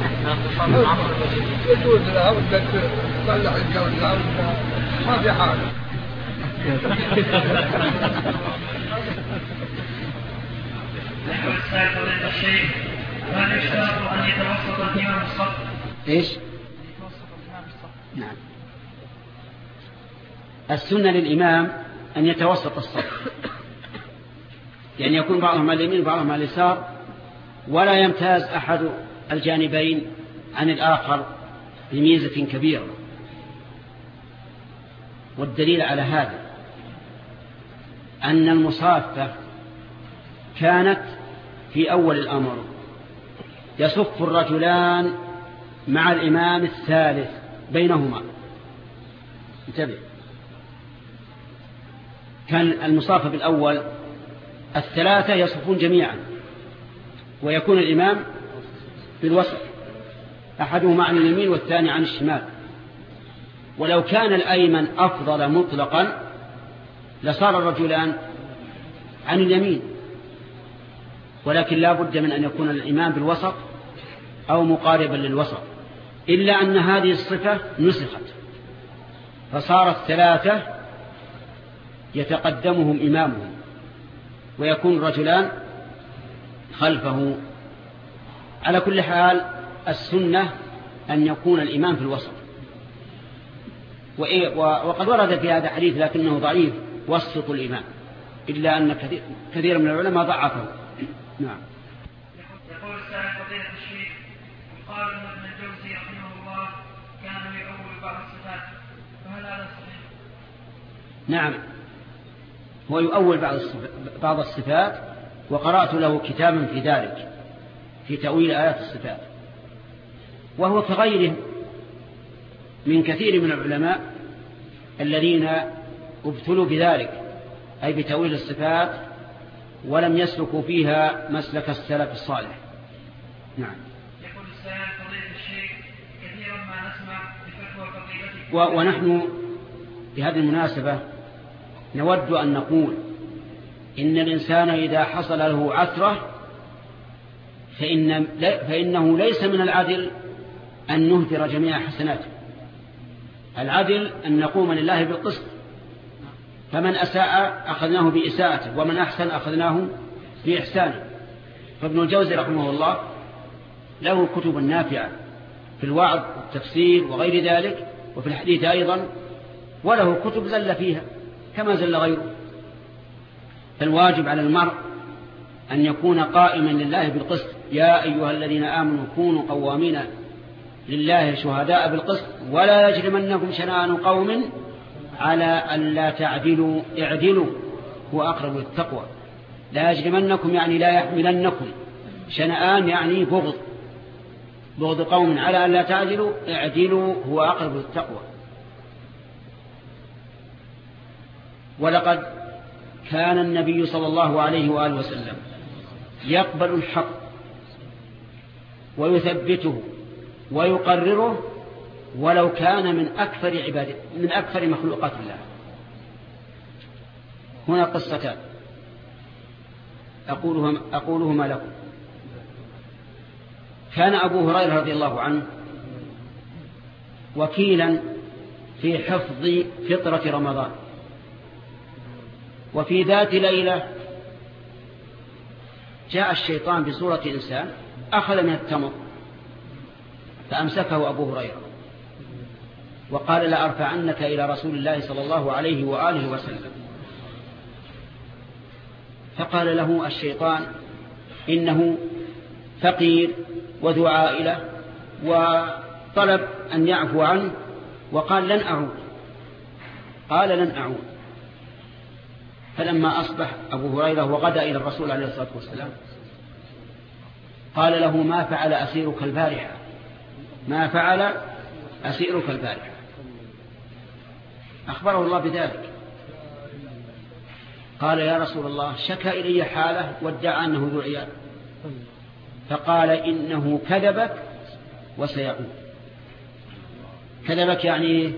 E: يجوز لها ودك تطلع الجوزها ما في حاجة.
C: يقول السائل فضيلة الشيخ: هل يشترط أن يتوسط الإمام الصف؟
A: إيش؟ نعم، السنة للإمام أن يتوسط الصف، يعني يكون بعضهم على اليمين وبعضهم على اليسار، ولا يمتاز أحد الجانبين عن الآخر بميزة كبيرة. والدليل على هذا أن المصافة كانت في أول الأمر يصف الرجلان مع الإمام الثالث بينهما. انتبه، كان المصافة بالأول الثلاثة يصفون جميعا، ويكون الإمام بالوسط، أحدهما عن اليمين والثاني عن الشمال. ولو كان الأيمن أفضل مطلقا لصار الرجلان عن اليمين، ولكن لا بد من أن يكون الإمام بالوسط أو مقاربا للوسط، إلا أن هذه الصفة نسخت، فصارت ثلاثة يتقدمهم إمامهم ويكون الرجلان خلفه. على كل حال السنة أن يكون الإمام في الوسط. وقد ورد في هذا حديث لكنه ضعيف: وسط الإمام، إلا أن كثير, كثير من العلماء ضعفه. نعم.
C: يقول السائل فضيلة الشيخ: يقال أن ابن الجوزي رحمه الله كان يؤول بعض الصفات، فهل هذا صحيح؟
A: نعم، هو يؤول بعض الصفات, بعض الصفات وقرأت له كتابا في ذلك في تأويل آيات الصفات، وهو كغيره من كثير من العلماء الذين ابتلوا بذلك، أي بتأويل الصفات ولم يسلكوا فيها مسلك السلف الصالح. نعم.
C: يقول السائل فضيلة الشيخ كثيرا ما نسمع بفتوى فضيلتكم.
A: ونحن بهذه المناسبة نود أن نقول إن الإنسان إذا حصل له عثرة فإن فإنه ليس من العدل أن نهدر جميع حسناته. العدل أن نقوم لله بالقسط، فمن أساء أخذناه بإساءته ومن أحسن أخذناه بإحسانه. فابن الجوزي رحمه الله له كتب نافعة في الوعظ والتفسير وغير ذلك، وفي الحديث أيضا، وله كتب زل فيها كما زل غيره. فالواجب على المرء أن يكون قائما لله بالقسط. يا أيها الذين آمنوا كونوا قوامين لله شهداء بالقسط ولا يجرمنكم شنآن قوم على ألا تعدلوا اعدلوا هو أقرب للتقوى. لا يجرمنكم يعني لا يحملنكم، شنآن يعني بغض، بغض قوم على ألا تعدلوا اعدلوا هو أقرب للتقوى. ولقد كان النبي صلى الله عليه وآله وسلم يقبل الحق ويثبته ويقرره ولو كان من أكثر عباده من أكثر مخلوقات الله. هنا قصتان أقولهما, أقولهما لكم. كان أبو هريرة رضي الله عنه وكيلا في حفظ فطرة رمضان، وفي ذات ليلة جاء الشيطان بصورة إنسان أخذ من التمر فأمسكه أبو هريرة وقال لأرفعنك إلى رسول الله صلى الله عليه وآله وسلم. فقال له الشيطان إنه فقير وذو عائلة وطلب أن يعفو عنه وقال لن أعود، قال لن أعود. فلما أصبح أبو هريرة وغدا إلى الرسول عليه الصلاة والسلام قال له ما فعل أسيرك البارحة، ما فعل أسيرك البارحة. أخبره الله بذلك. قال يا رسول الله شكى إلي حاله وادعى أنه ذو عيال. فقال إنه كذبك وسيعود. كذبك يعني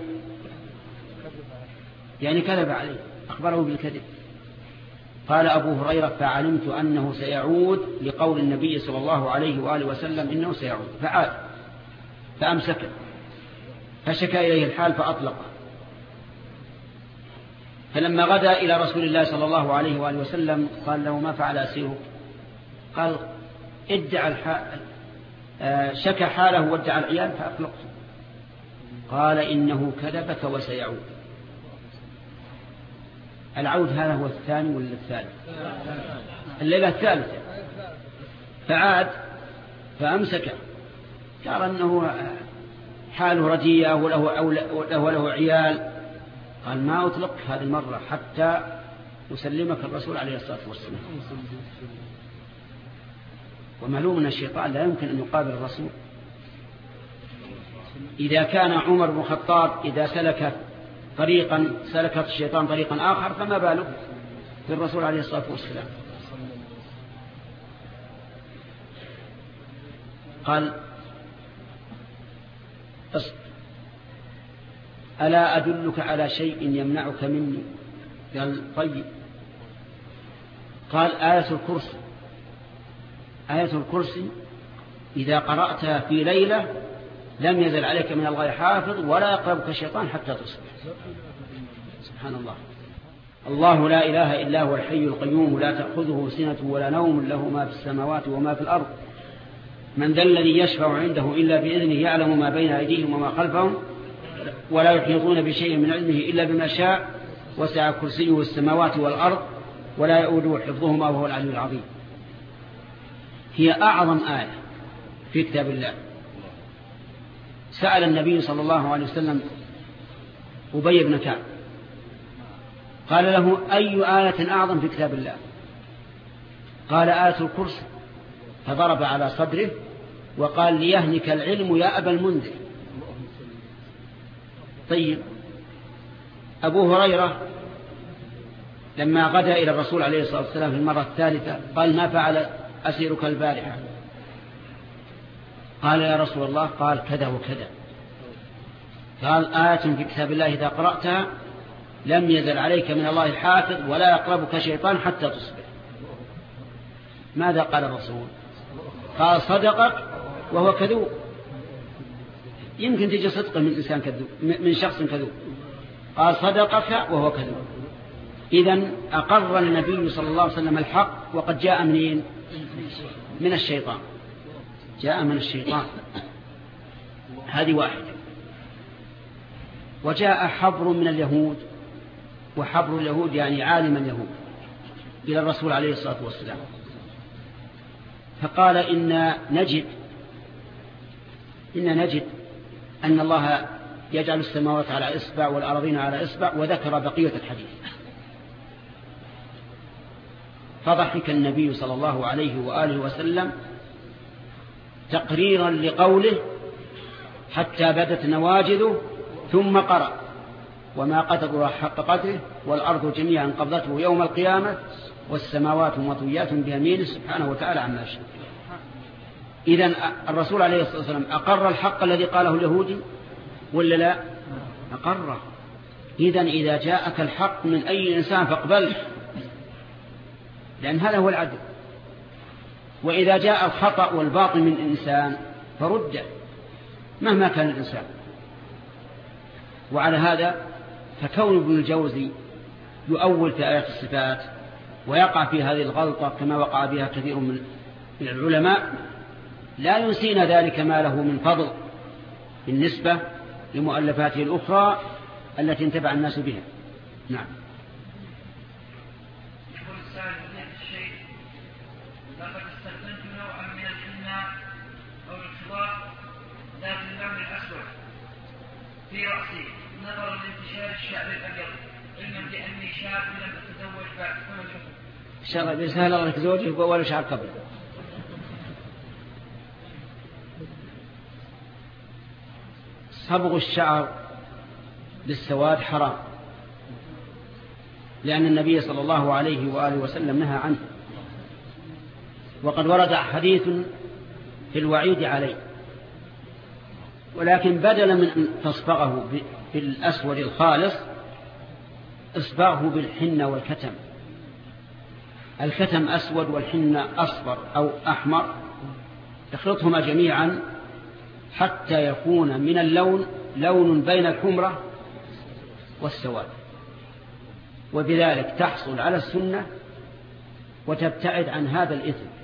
A: يعني كذب عليه، أخبره بالكذب. قال أبو هريرة فعلمت أنه سيعود لقول النبي صلى الله عليه وآله وسلم إنه سيعود، فعاد فأمسكه فشكى إليه الحال فأطلقه. فلما غدا إلى رسول الله صلى الله عليه وآله وسلم قال له ما فعل أسيره؟ قال ادعى الحال، شكى حاله وادعى العيال فأطلقته. قال إنه كذبك وسيعود. العود هذا هو الثاني ولا الثالث؟ الليلة الثالثة. فعاد فأمسكه، قال أنه حاله رديئة وله, وله عيال. قال ما أطلق هذه المرة حتى أسلمك الرسول عليه الصلاة والسلام. ومعلوم أن الشيطان لا يمكن أن يقابل الرسول. إذا كان عمر بن الخطاب إذا سلك طريقا سلكت الشيطان طريقا آخر فما باله بالرسول عليه الصلاة والسلام. قال ألا أدلك على شيء يمنعك مني؟ قال طيب. قال آية الكرسي. آية الكرسي إذا قرأتها في ليلة لم يزل عليك من الله حافظ ولا يقربك الشيطان حتى تصبح. سبحان الله. الله لا إله إلا هو الحي القيوم لا تأخذه سنة ولا نوم له ما في السماوات وما في الأرض من ذا الذي يشفع عنده إلا بإذنه يعلم ما بين أيديهم وما خلفهم ولا يحيطون بشيء من علمه إلا بما شاء وسع كرسيه السماوات والأرض ولا يؤوده حفظهما وهو العلي العظيم. هي أعظم آية في كتاب الله. سأل النبي صلى الله عليه وسلم أبي بن كعب قال له أي آية أعظم في كتاب الله؟ قال آية الكرسي. فضرب على صدره وقال ليهنك العلم يا أبا المنذر. طيب أبو هريرة لما غدا إلى الرسول عليه الصلاة والسلام في المرة الثالثة قال ما فعل أسيرك البارحة؟ قال يا رسول الله قال كذا وكذا. قال آية في كتاب الله إذا قرأتها لم يزل عليك من الله حافظ ولا يقربك شيطان حتى تصبح. ماذا قال الرسول؟ قال صدقك وهو كذوب. يمكن تجي صدقه من إنسان كذوب، من شخص كذوب. قال صدقك وهو كذوب. إذن أقر النبي صلى الله عليه وسلم الحق وقد جاء منين؟ من الشيطان، جاء من الشيطان. هذه واحدة. وجاء حبر من اليهود، وحبر اليهود يعني عالم اليهود، إلى الرسول عليه الصلاة والسلام فقال إن نجد إن نجد أن الله يجعل السماوات على إصبع والأرضين على إصبع، وذكر بقية الحديث. فضحك النبي صلى الله عليه وآله وسلم تقريرا لقوله حتى بدت نواجذه، ثم قرأ وما قدر الله حق قدره والأرض جميعا قبضته يوم القيامة والسماوات مطويات بيمينه سبحانه وتعالى عما يشاء. إذن الرسول عليه الصلاة والسلام أقر الحق الذي قاله اليهودي ولا لا؟ أقره. إذن إذا جاءك الحق من أي إنسان فاقبله، لأن هذا هو العدل. وإذا جاء الخطأ والباطل من إنسان فرده مهما كان الإنسان. وعلى هذا فكون ابن الجوزي يؤول في آيات الصفات ويقع في هذه الغلطة كما وقع بها كثير من العلماء لا ينسينا ذلك ما له من فضل بالنسبة لمؤلفاته الأخرى التي انتفع الناس بها. نعم.
C: يقول السائل فضيلة الشيخ لقد استخدمت نوعا من الحناء أو الخضار ذات اللون الأسود في رأسي نظرا لانتشار الشعر الأبيض، علما بأني شاب لم أتزوج بعد. فما الحكم؟
A: إن شاء الله بيسهل الله لك زوجه ولا شعر قبل. صبغ الشعر بالسواد حرام، لأن النبي صلى الله عليه وآله وسلم نهى عنه، وقد ورد حديث في الوعيد عليه. ولكن بدلا من أن تصبغه بالأسود الخالص اصبغه بالحنة والكتم. الكتم أسود والحنة أصفر أو أحمر، اخلطهما جميعا حتى يكون من اللون لون بين الحمرة والسواد، وبذلك تحصل على السنة وتبتعد عن هذا الإثم.